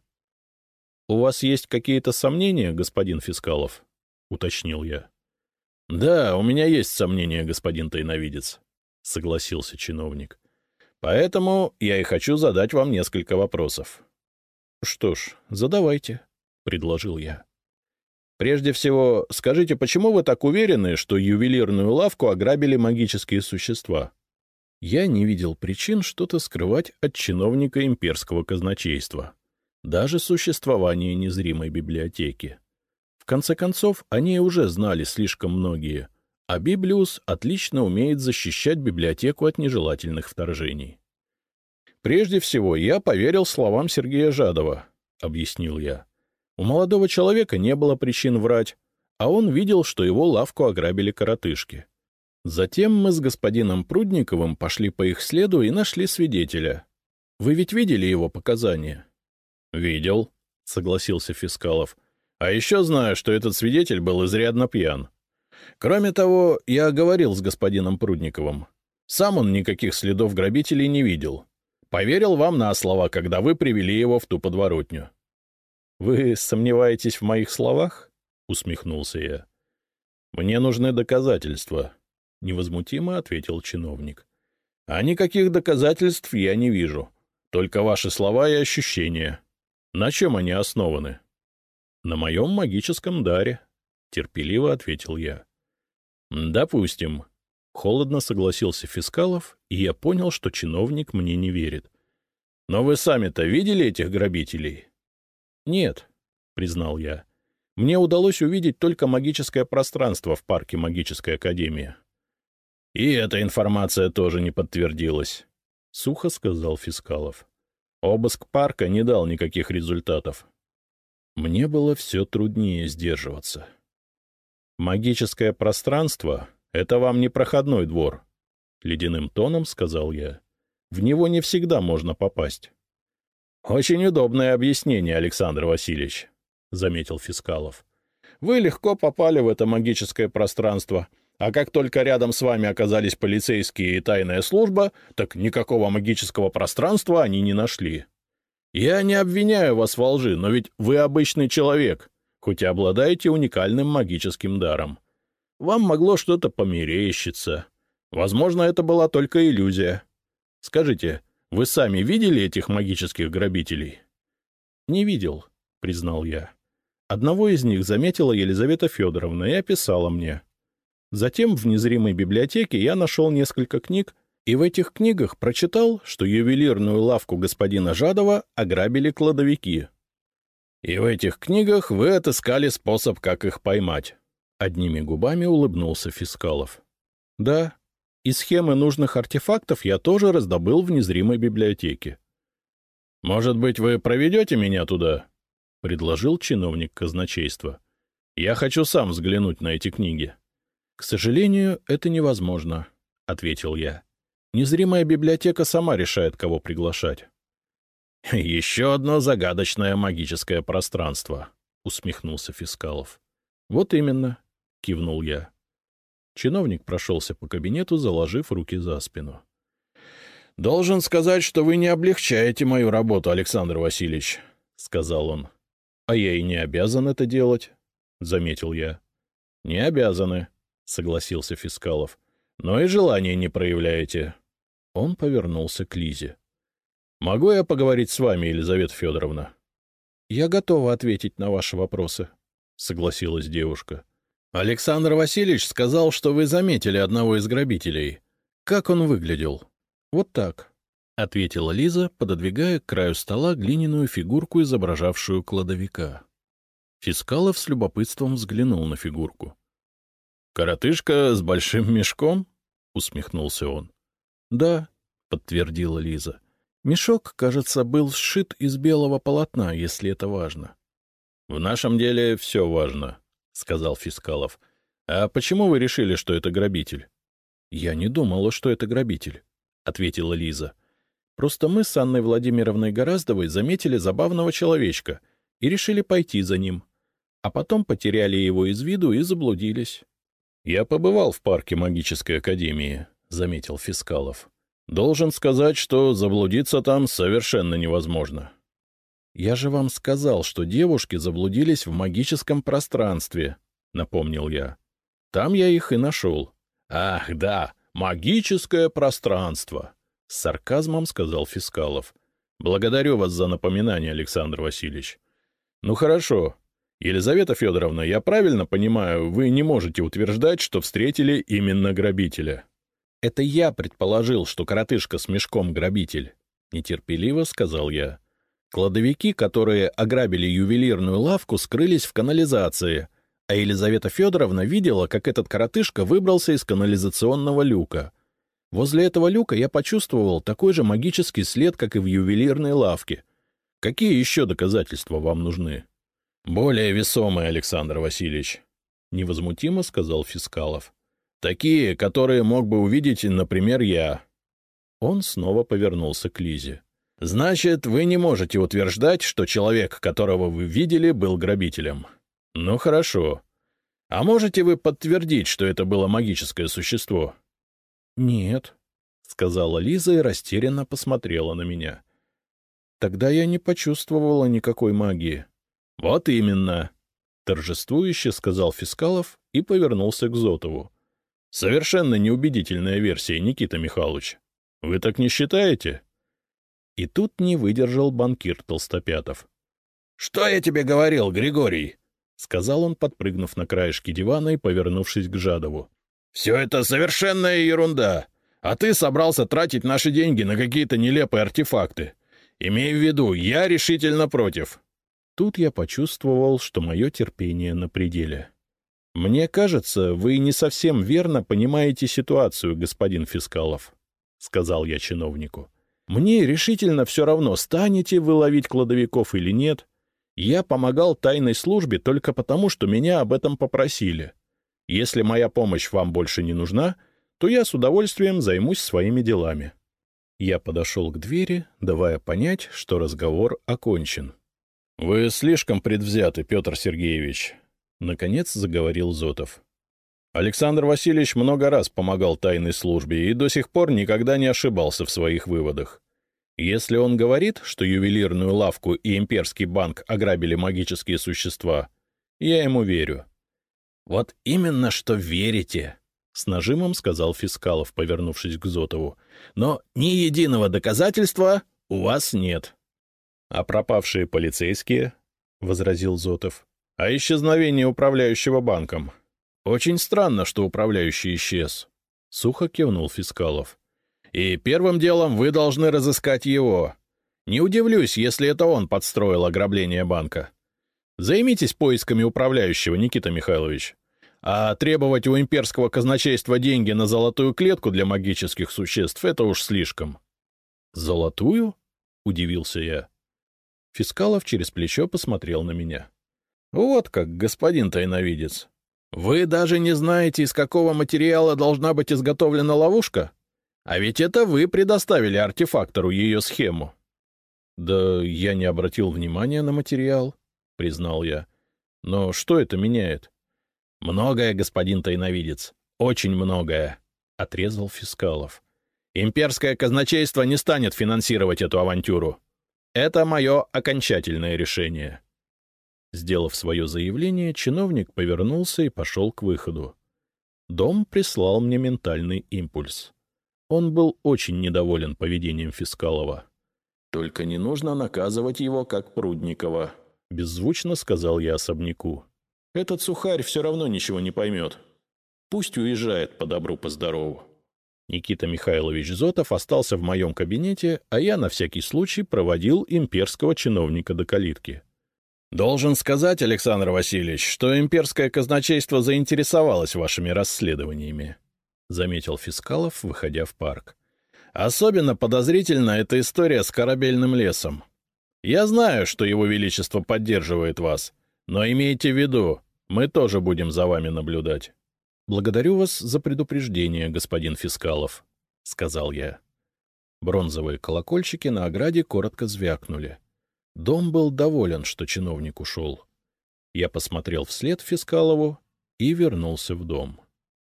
S1: — У вас есть какие-то сомнения, господин Фискалов? — уточнил я. — Да, у меня есть сомнения, господин тайновидец, — согласился чиновник. — Поэтому я и хочу задать вам несколько вопросов. — Что ж, задавайте, — предложил я. — Прежде всего, скажите, почему вы так уверены, что ювелирную лавку ограбили магические существа? Я не видел причин что-то скрывать от чиновника имперского казначейства, даже существование незримой библиотеки. В конце концов, они уже знали слишком многие, а Библиус отлично умеет защищать библиотеку от нежелательных вторжений. «Прежде всего, я поверил словам Сергея Жадова», — объяснил я. «У молодого человека не было причин врать, а он видел, что его лавку ограбили коротышки. Затем мы с господином Прудниковым пошли по их следу и нашли свидетеля. Вы ведь видели его показания?» «Видел», — согласился Фискалов. «А еще знаю, что этот свидетель был изрядно пьян. Кроме того, я говорил с господином Прудниковым. Сам он никаких следов грабителей не видел. Поверил вам на слово, когда вы привели его в ту подворотню». «Вы сомневаетесь в моих словах?» — усмехнулся я. «Мне нужны доказательства», — невозмутимо ответил чиновник. «А никаких доказательств я не вижу. Только ваши слова и ощущения. На чем они основаны?» «На моем магическом даре», — терпеливо ответил я. «Допустим». Холодно согласился Фискалов, и я понял, что чиновник мне не верит. «Но вы сами-то видели этих грабителей?» «Нет», — признал я. «Мне удалось увидеть только магическое пространство в парке Магической академии». «И эта информация тоже не подтвердилась», — сухо сказал Фискалов. «Обыск парка не дал никаких результатов». Мне было все труднее сдерживаться. «Магическое пространство — это вам не проходной двор», — ледяным тоном сказал я. «В него не всегда можно попасть». «Очень удобное объяснение, Александр Васильевич», — заметил Фискалов. «Вы легко попали в это магическое пространство, а как только рядом с вами оказались полицейские и тайная служба, так никакого магического пространства они не нашли. Я не обвиняю вас во лжи, но ведь вы обычный человек, хоть и обладаете уникальным магическим даром. Вам могло что-то померещиться. Возможно, это была только иллюзия. Скажите, вы сами видели этих магических грабителей?» «Не видел», — признал я. «Одного из них заметила Елизавета Федоровна и описала мне. Затем в незримой библиотеке я нашел несколько книг, и в этих книгах прочитал, что ювелирную лавку господина Жадова ограбили кладовики». «И в этих книгах вы отыскали способ, как их поймать?» Одними губами улыбнулся Фискалов. «Да», И схемы нужных артефактов я тоже раздобыл в незримой библиотеке.
S2: — Может быть, вы проведете меня туда? — предложил чиновник казначейства. — Я хочу сам взглянуть на эти книги.
S1: — К сожалению, это невозможно, — ответил я. Незримая библиотека сама решает, кого приглашать.
S2: — Еще одно загадочное магическое пространство, — усмехнулся Фискалов.
S1: — Вот именно, — кивнул я. Чиновник прошелся по кабинету, заложив руки за спину.
S2: — Должен сказать, что вы не облегчаете мою работу, Александр Васильевич, — сказал он.
S1: — А я и не обязан это делать, — заметил я.
S2: — Не обязаны, — согласился Фискалов. — Но и желания не проявляете.
S1: Он повернулся к Лизе.
S2: — Могу я поговорить с вами, Елизавета Федоровна?
S1: — Я готова ответить на ваши вопросы, — согласилась девушка.
S2: — Александр Васильевич сказал, что вы заметили одного из грабителей. Как он выглядел?
S1: — Вот так, — ответила Лиза, пододвигая к краю стола глиняную фигурку, изображавшую кладовика. Фискалов с любопытством взглянул на фигурку.
S2: — Коротышка с большим мешком? — усмехнулся он.
S1: — Да, — подтвердила Лиза. Мешок, кажется, был сшит из белого полотна, если это важно.
S2: — В нашем деле все важно, — сказал Фискалов. — А почему вы решили, что это грабитель?
S1: — Я не думала, что это грабитель, — ответила Лиза. — Просто мы с Анной Владимировной Гораздовой заметили забавного человечка и решили пойти за ним, а потом потеряли его из виду и заблудились.
S2: — Я побывал в парке магической академии, — заметил Фискалов. — Должен сказать, что заблудиться там совершенно невозможно.
S1: — Я же вам сказал, что девушки заблудились в магическом пространстве, — напомнил я. Там я их и нашел.
S2: — Ах, да, магическое пространство, — с сарказмом сказал Фискалов. — Благодарю вас за напоминание, Александр Васильевич. — Ну хорошо. Елизавета Федоровна, я правильно понимаю, вы не можете утверждать, что встретили именно грабителя?
S1: — Это я предположил, что коротышка с мешком грабитель, — нетерпеливо сказал я. Кладовики, которые ограбили ювелирную лавку, скрылись в канализации, а Елизавета Федоровна видела, как этот коротышка выбрался из канализационного люка. Возле этого люка я почувствовал такой же магический след, как и в ювелирной лавке. Какие еще доказательства вам нужны?
S2: — Более весомые, Александр Васильевич,
S1: — невозмутимо сказал Фискалов.
S2: — Такие, которые мог бы увидеть, например, я.
S1: Он снова повернулся к Лизе.
S2: — Значит, вы не можете утверждать, что человек, которого вы видели, был грабителем. — Ну, хорошо. А можете вы подтвердить, что это было магическое существо?
S1: — Нет, — сказала Лиза и растерянно посмотрела на меня. Тогда я не почувствовала никакой магии.
S2: — Вот именно,
S1: — торжествующе сказал Фискалов и повернулся к Зотову.
S2: — Совершенно неубедительная версия, Никита Михайлович. Вы так не считаете?
S1: И тут не выдержал банкир Толстопятов.
S2: — Что я тебе говорил, Григорий?
S1: — сказал он, подпрыгнув на краешке дивана и повернувшись к Жадову.
S2: — Все это совершенная ерунда, а ты собрался тратить наши деньги на какие-то нелепые артефакты. Имей в виду, я решительно против.
S1: Тут я почувствовал, что мое терпение на пределе. — Мне кажется, вы не совсем верно понимаете ситуацию, господин Фискалов, — сказал я чиновнику. — Мне решительно все равно, станете вы ловить кладовиков или нет. Я помогал тайной службе только потому, что меня об этом попросили. Если моя помощь вам больше не нужна, то я с удовольствием займусь своими делами. Я подошел к двери, давая понять, что разговор окончен.
S2: — Вы слишком предвзяты, Петр Сергеевич,
S1: — наконец заговорил Зотов.
S2: — Александр Васильевич много раз помогал тайной службе и до сих пор никогда не ошибался в своих выводах. Если он говорит, что ювелирную лавку и имперский банк ограбили магические существа, я ему верю.
S1: — Вот именно что верите, — с нажимом сказал Фискалов, повернувшись к Зотову. — Но ни единого доказательства у вас нет.
S2: — А пропавшие полицейские? — возразил Зотов. — А исчезновение управляющего банком?
S1: — Очень странно, что управляющий исчез, — сухо кивнул Фискалов.
S2: — И первым делом вы должны разыскать его. Не удивлюсь, если это он подстроил ограбление банка. Займитесь поисками управляющего, Никита Михайлович.
S1: А требовать у имперского казначейства деньги на золотую клетку для магических существ — это уж слишком. — Золотую? — удивился я. Фискалов через плечо посмотрел на меня. — Вот как, господин тайновидец. Вы даже не знаете, из какого материала должна быть изготовлена ловушка? А ведь это вы предоставили артефактору ее схему. — Да я не обратил внимания на материал, — признал я. — Но что это меняет? — Многое, господин тайновидец, очень многое, — отрезал Фискалов. — Имперское казначейство не станет финансировать эту авантюру. Это мое окончательное решение. Сделав свое заявление, чиновник повернулся и пошел к выходу. Дом прислал мне ментальный импульс. Он был очень недоволен поведением Фискалова. — Только не нужно наказывать его, как Прудникова, — беззвучно сказал я особняку. — Этот сухарь все равно ничего не поймет. Пусть уезжает по добру, по здорову. Никита Михайлович Зотов остался в моем кабинете, а я на всякий случай проводил имперского чиновника до калитки. — Должен сказать, Александр Васильевич, что имперское казначейство заинтересовалось вашими расследованиями, — заметил Фискалов, выходя в парк. — Особенно подозрительна эта история с корабельным лесом. Я знаю, что его величество поддерживает вас, но имейте в виду, мы тоже будем за вами наблюдать. — Благодарю вас за предупреждение, господин Фискалов, — сказал я. Бронзовые колокольчики на ограде коротко звякнули. Дом был доволен, что чиновник ушел. Я посмотрел вслед Фискалову и вернулся в дом.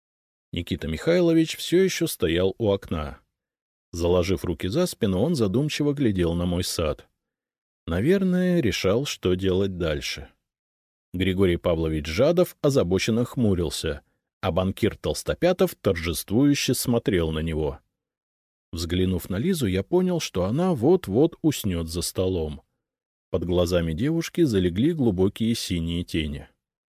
S1: Никита Михайлович все еще стоял у окна. Заложив руки за спину, он задумчиво глядел на мой сад. Наверное, решал, что делать дальше. Григорий Павлович Жадов озабоченно хмурился, а банкир Толстопятов торжествующе смотрел на него. Взглянув на Лизу, я понял, что она вот-вот уснет за столом. Под глазами девушки залегли глубокие синие тени.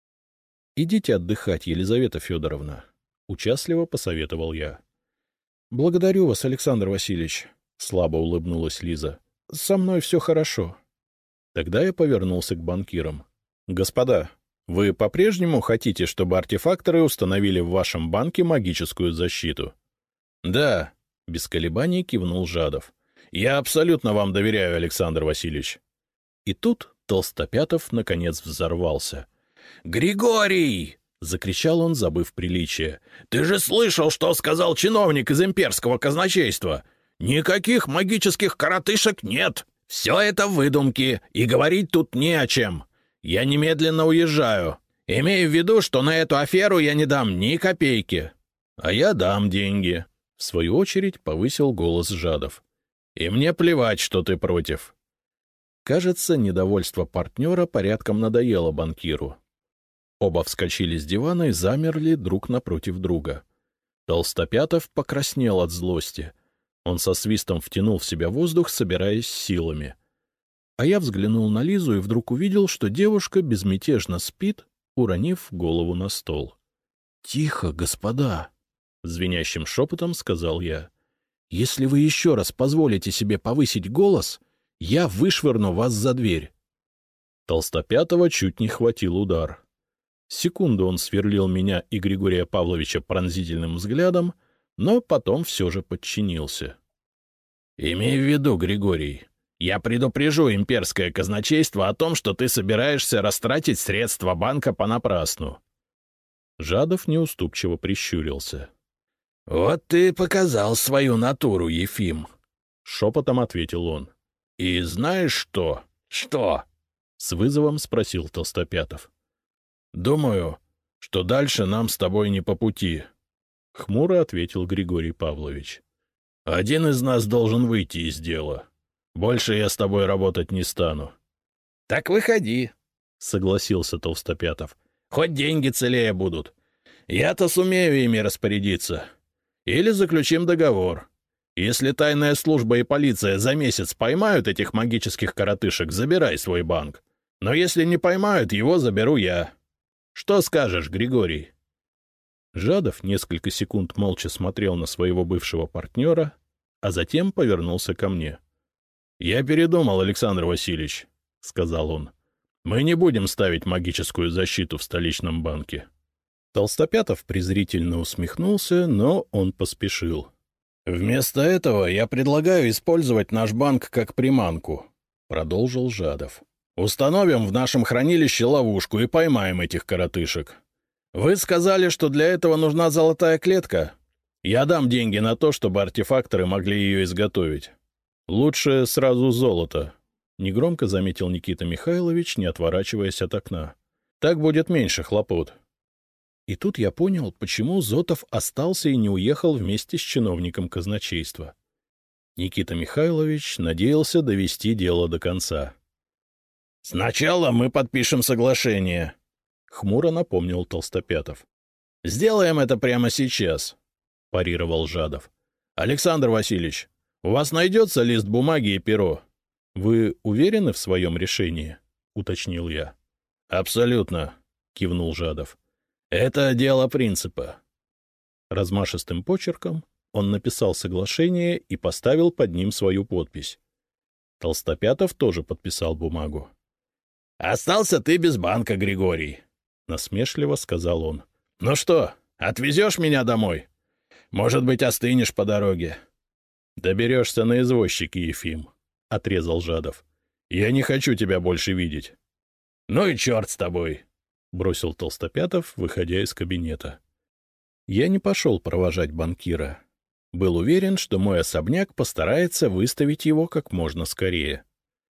S1: — Идите отдыхать, Елизавета Федоровна, — участливо посоветовал я. — Благодарю вас, Александр Васильевич, — слабо улыбнулась Лиза. — Со мной все хорошо. Тогда я повернулся к банкирам. — Господа, вы по-прежнему хотите, чтобы артефакторы установили в вашем банке магическую защиту? — Да, — без колебаний кивнул Жадов. — Я абсолютно вам доверяю, Александр Васильевич. И тут Толстопятов наконец взорвался. — Григорий! — закричал он, забыв приличие. — Ты же слышал, что сказал чиновник из имперского казначейства? Никаких магических коротышек нет. Все это выдумки, и говорить тут не о чем. Я немедленно уезжаю. Имею в виду, что на эту аферу я не дам ни копейки. — А я дам деньги. В свою очередь повысил голос Жадов. — И мне плевать, что ты против. Кажется, недовольство партнера порядком надоело банкиру. Оба вскочили с дивана и замерли друг напротив друга. Толстопятов покраснел от злости. Он со свистом втянул в себя воздух, собираясь силами. А я взглянул на Лизу и вдруг увидел, что девушка безмятежно спит, уронив голову на стол. — Тихо, господа! — звенящим шепотом сказал я. — Если вы еще раз позволите себе повысить голос, я вышвырну вас за дверь. Толстопятова чуть не хватил удар. Секунду он сверлил меня и Григория Павловича пронзительным взглядом, но потом все же подчинился. — Имей в виду, Григорий, я предупрежу имперское казначейство о том, что ты собираешься растратить средства банка понапрасну. Жадов неуступчиво прищурился. — Вот ты показал свою натуру, Ефим, — шепотом ответил он. — И знаешь что? — Что? — с вызовом спросил Толстопятов. — Думаю, что дальше нам с тобой не по пути, — хмуро ответил Григорий Павлович. — Один из нас должен выйти из дела. Больше я с тобой работать не стану. — Так выходи, — согласился Толстопятов. — Хоть деньги целее будут. Я-то сумею ими распорядиться. Или заключим договор. Если тайная служба и полиция за месяц поймают этих магических коротышек, забирай свой банк. Но если не поймают, его заберу я. Что скажешь, Григорий? Жадов несколько секунд молча смотрел на своего бывшего партнера, а затем повернулся ко мне. — Я передумал, Александр Васильевич, — сказал он. — Мы не будем ставить магическую защиту в столичном банке. Толстопятов презрительно усмехнулся, но он поспешил. — Вместо этого я предлагаю использовать наш банк как приманку, — продолжил Жадов. — Установим в нашем хранилище ловушку и поймаем этих коротышек. Вы сказали, что для этого нужна золотая клетка. Я дам деньги на то, чтобы артефакторы могли ее изготовить. Лучше сразу золото, — негромко заметил Никита Михайлович, не отворачиваясь от окна. Так будет меньше хлопот. И тут я понял, почему Зотов остался и не уехал вместе с чиновником казначейства. Никита Михайлович надеялся довести дело до конца. — Сначала мы подпишем соглашение, — хмуро напомнил Толстопятов. — Сделаем это прямо сейчас, — парировал Жадов. — Александр Васильевич, у вас найдется лист бумаги и перо? — Вы уверены в своем решении? — уточнил я. — Абсолютно, — кивнул Жадов. — Это дело принципа. Размашистым почерком он написал соглашение и поставил под ним свою подпись. Толстопятов тоже подписал бумагу. — Остался ты без банка, Григорий, — насмешливо сказал он. — Ну что, отвезешь меня домой? Может быть, остынешь по дороге? — Доберешься на извозчике, Ефим, — отрезал Жадов. — Я не хочу тебя больше видеть. — Ну и черт с тобой, — бросил Толстопятов, выходя из кабинета. Я не пошел провожать банкира. Был уверен, что мой особняк постарается выставить его как можно скорее.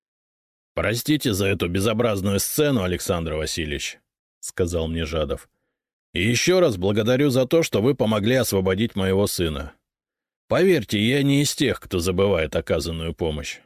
S1: — Простите за эту безобразную сцену, Александр Васильевич, — сказал мне Жадов. — И еще раз благодарю за то, что вы помогли освободить моего сына. Поверьте, я не из тех, кто забывает оказанную помощь.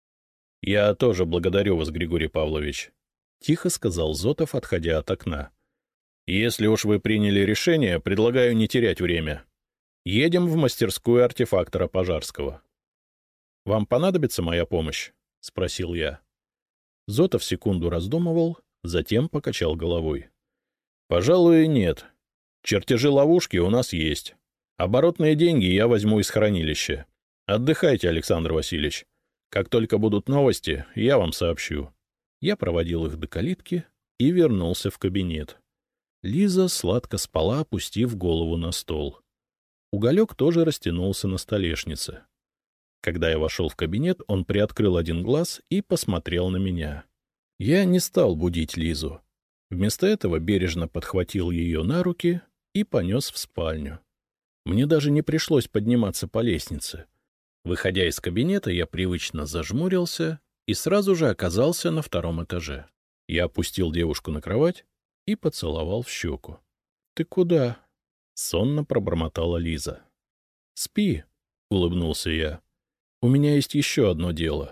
S1: — Я тоже благодарю вас, Григорий Павлович, — тихо сказал Зотов, отходя от окна. — Если уж вы приняли решение, предлагаю не терять время. Едем в мастерскую артефактора Пожарского. — Вам понадобится моя помощь? — спросил я. Зотов секунду раздумывал, затем покачал головой. — Пожалуй, нет. Чертежи ловушки у нас есть. Оборотные деньги я возьму из хранилища. Отдыхайте, Александр Васильевич. Как только будут новости, я вам сообщу. Я проводил их до калитки и вернулся в кабинет. Лиза сладко спала, опустив голову на стол. Уголек тоже растянулся на столешнице. Когда я вошел в кабинет, он приоткрыл один глаз и посмотрел на меня. Я не стал будить Лизу. Вместо этого бережно подхватил ее на руки и понес в спальню. Мне даже не пришлось подниматься по лестнице. Выходя из кабинета, я привычно зажмурился и сразу же оказался на втором этаже. Я опустил девушку на кровать и поцеловал в щеку. — Ты куда? — сонно пробормотала Лиза. — Спи, — улыбнулся я. — У меня есть еще одно дело.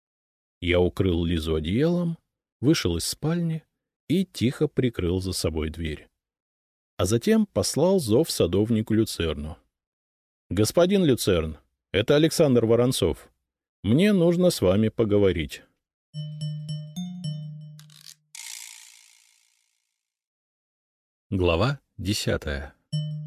S1: Я укрыл Лизу одеялом, вышел из спальни и тихо прикрыл за собой дверь. А затем послал зов садовнику Люцерну. — Господин Люцерн, это Александр Воронцов. Мне нужно с вами поговорить. Глава десятая.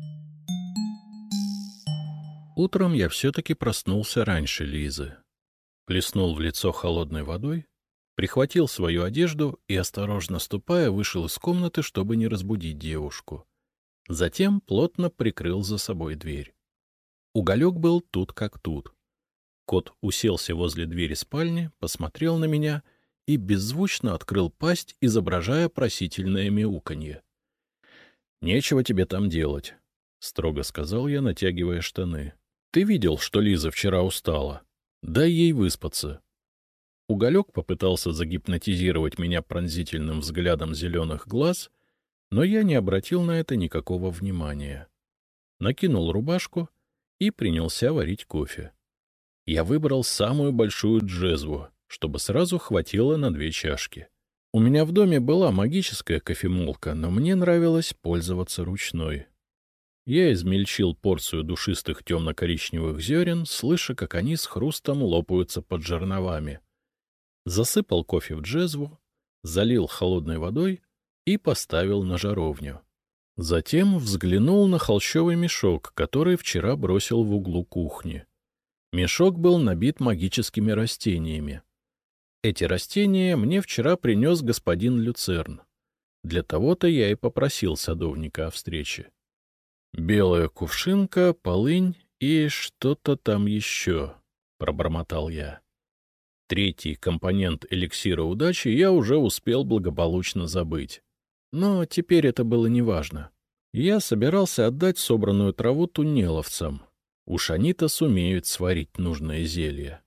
S1: Утром я все-таки проснулся раньше Лизы. Плеснул в лицо холодной водой, прихватил свою одежду и, осторожно ступая, вышел из комнаты, чтобы не разбудить девушку. Затем плотно прикрыл за собой дверь. Уголек был тут как тут. Кот уселся возле двери спальни, посмотрел на меня и беззвучно открыл пасть, изображая просительное мяуканье. — Нечего тебе там делать, — строго сказал я, натягивая штаны. — Ты видел, что Лиза вчера устала. Дай ей выспаться. Уголек попытался загипнотизировать меня пронзительным взглядом зеленых глаз, но я не обратил на это никакого внимания. Накинул рубашку и принялся варить кофе. Я выбрал самую большую джезву, чтобы сразу хватило на две чашки. У меня в доме была магическая кофемолка, но мне нравилось пользоваться ручной. Я измельчил порцию душистых темно-коричневых зерен, слыша, как они с хрустом лопаются под жерновами. Засыпал кофе в джезву, залил холодной водой и поставил на жаровню. Затем взглянул на холщовый мешок, который вчера бросил в углу кухни. Мешок был набит магическими растениями. Эти растения мне вчера принес господин Люцерн. Для того-то я и попросил садовника о встрече. «Белая кувшинка, полынь и что-то там еще», — пробормотал я. Третий компонент эликсира удачи я уже успел благополучно забыть. Но теперь это было неважно. Я собирался отдать собранную траву туннеловцам. Уж они-то сумеют сварить нужное зелье.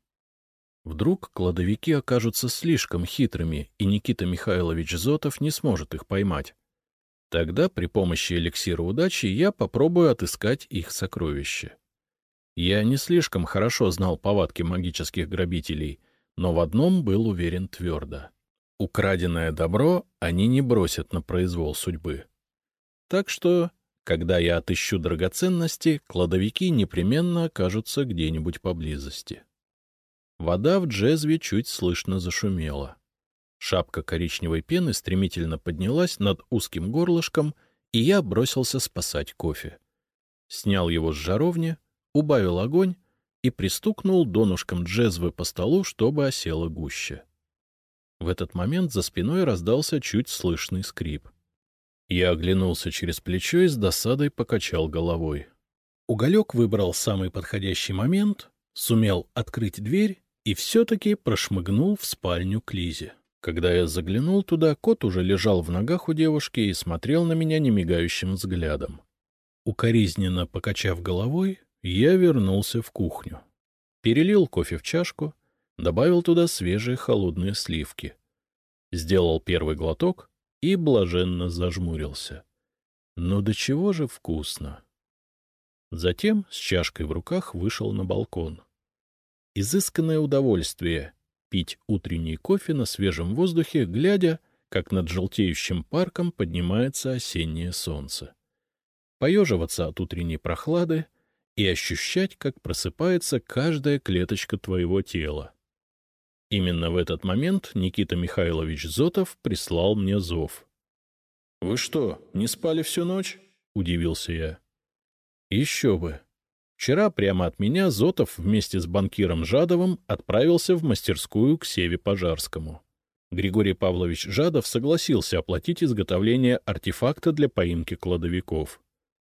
S1: Вдруг кладовики окажутся слишком хитрыми, и Никита Михайлович Зотов не сможет их поймать. Тогда при помощи эликсира удачи я попробую отыскать их сокровище. Я не слишком хорошо знал повадки магических грабителей, но в одном был уверен твердо. Украденное добро они не бросят на произвол судьбы. Так что, когда я отыщу драгоценности, кладовики непременно окажутся где-нибудь поблизости. Вода в джезве чуть слышно зашумела. Шапка коричневой пены стремительно поднялась над узким горлышком, и я бросился спасать кофе. Снял его с жаровни, убавил огонь и пристукнул донышком джезвы по столу, чтобы осела гуще. В этот момент за спиной раздался чуть слышный скрип. Я оглянулся через плечо и с досадой покачал головой. Уголек выбрал самый подходящий момент, сумел открыть дверь и все-таки прошмыгнул в спальню к Лизе. Когда я заглянул туда, кот уже лежал в ногах у девушки и смотрел на меня немигающим взглядом. Укоризненно покачав головой, я вернулся в кухню. Перелил кофе в чашку, добавил туда свежие холодные сливки. Сделал первый глоток и блаженно зажмурился. Но до чего же вкусно! Затем с чашкой в руках вышел на балкон. Изысканное удовольствие — пить утренний кофе на свежем воздухе, глядя, как над желтеющим парком поднимается осеннее солнце. Поеживаться от утренней прохлады и ощущать, как просыпается каждая клеточка твоего тела. Именно в этот момент Никита Михайлович Зотов прислал мне зов. — Вы что, не спали всю ночь? — удивился я. — Еще бы. Вчера прямо от меня Зотов вместе с банкиром Жадовым отправился в мастерскую к Севе Пожарскому. Григорий Павлович Жадов согласился оплатить изготовление артефакта для поимки кладовиков.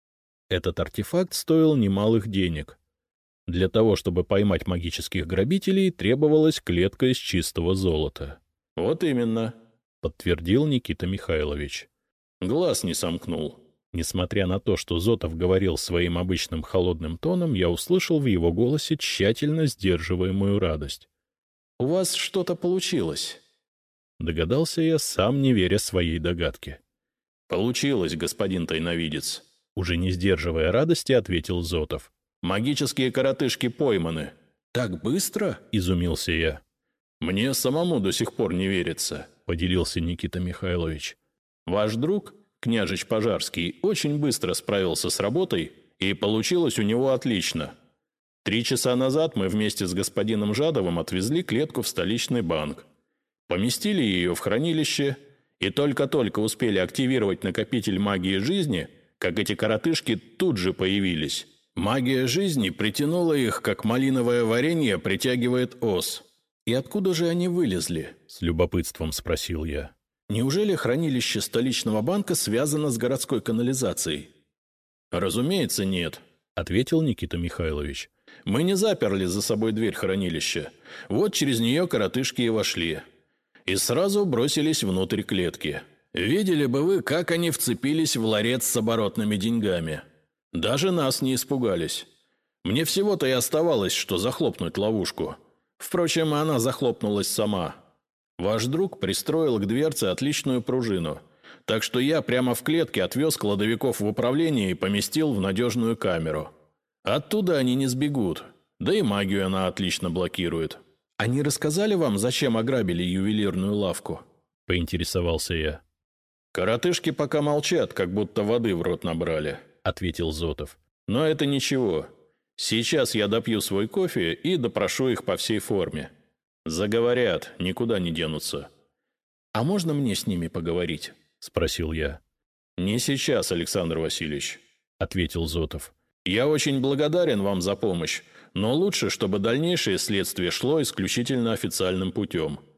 S1: Этот артефакт стоил немалых денег. Для того, чтобы поймать магических грабителей, требовалась клетка из чистого золота. — Вот именно, — подтвердил Никита Михайлович. — Глаз не сомкнул. Несмотря на то, что Зотов говорил своим обычным холодным тоном, я услышал в его голосе тщательно сдерживаемую радость. — У вас что-то получилось. Догадался я, сам не веря своей догадке. — Получилось, господин тайновидец. Уже не сдерживая радости, ответил Зотов. — Магические коротышки пойманы. — Так быстро? — изумился я. — Мне самому до сих пор не верится, — поделился Никита Михайлович. — Ваш друг, княжич Пожарский, очень быстро справился с работой, и получилось у него отлично. Три часа назад мы вместе с господином Жадовым отвезли клетку в столичный банк. Поместили ее в хранилище, и только-только успели активировать накопитель магии жизни, как эти коротышки тут же появились. Магия жизни притянула их, как малиновое варенье притягивает ос. — И откуда же они вылезли? — с любопытством спросил я. — Неужели хранилище столичного банка связано с городской канализацией? — Разумеется, нет, — ответил Никита Михайлович. — Мы не заперли за собой дверь хранилища. Вот через нее коротышки и вошли. И сразу бросились внутрь клетки. Видели бы вы, как они вцепились в ларец с оборотными деньгами. Даже нас не испугались. Мне всего-то и оставалось, что захлопнуть ловушку. Впрочем, она захлопнулась сама. Ваш друг пристроил к дверце отличную пружину, так что я прямо в клетке отвез кладовиков в управление и поместил в надежную камеру. Оттуда они не сбегут, да и магию она отлично блокирует. — Они рассказали вам, зачем ограбили ювелирную лавку? — поинтересовался я. — Коротышки пока молчат, как будто воды в рот набрали, — ответил Зотов. — Но это ничего. Сейчас я допью свой кофе и допрошу их по всей форме. Заговорят, никуда не денутся. — А можно мне с ними поговорить? — спросил я. — Не сейчас, Александр Васильевич, — ответил Зотов. — Я очень благодарен вам за помощь, но лучше, чтобы дальнейшее следствие шло исключительно официальным путем.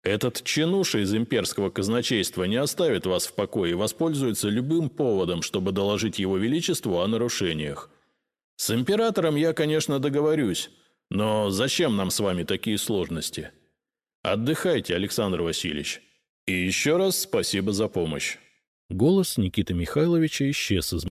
S2: Этот чинуша из имперского казначейства не оставит вас в покое и воспользуется любым поводом, чтобы доложить его величеству о нарушениях. С императором я, конечно, договорюсь, но зачем нам с вами такие сложности? Отдыхайте, Александр Васильевич. И еще раз спасибо за помощь».
S1: Голос Никиты Михайловича исчез из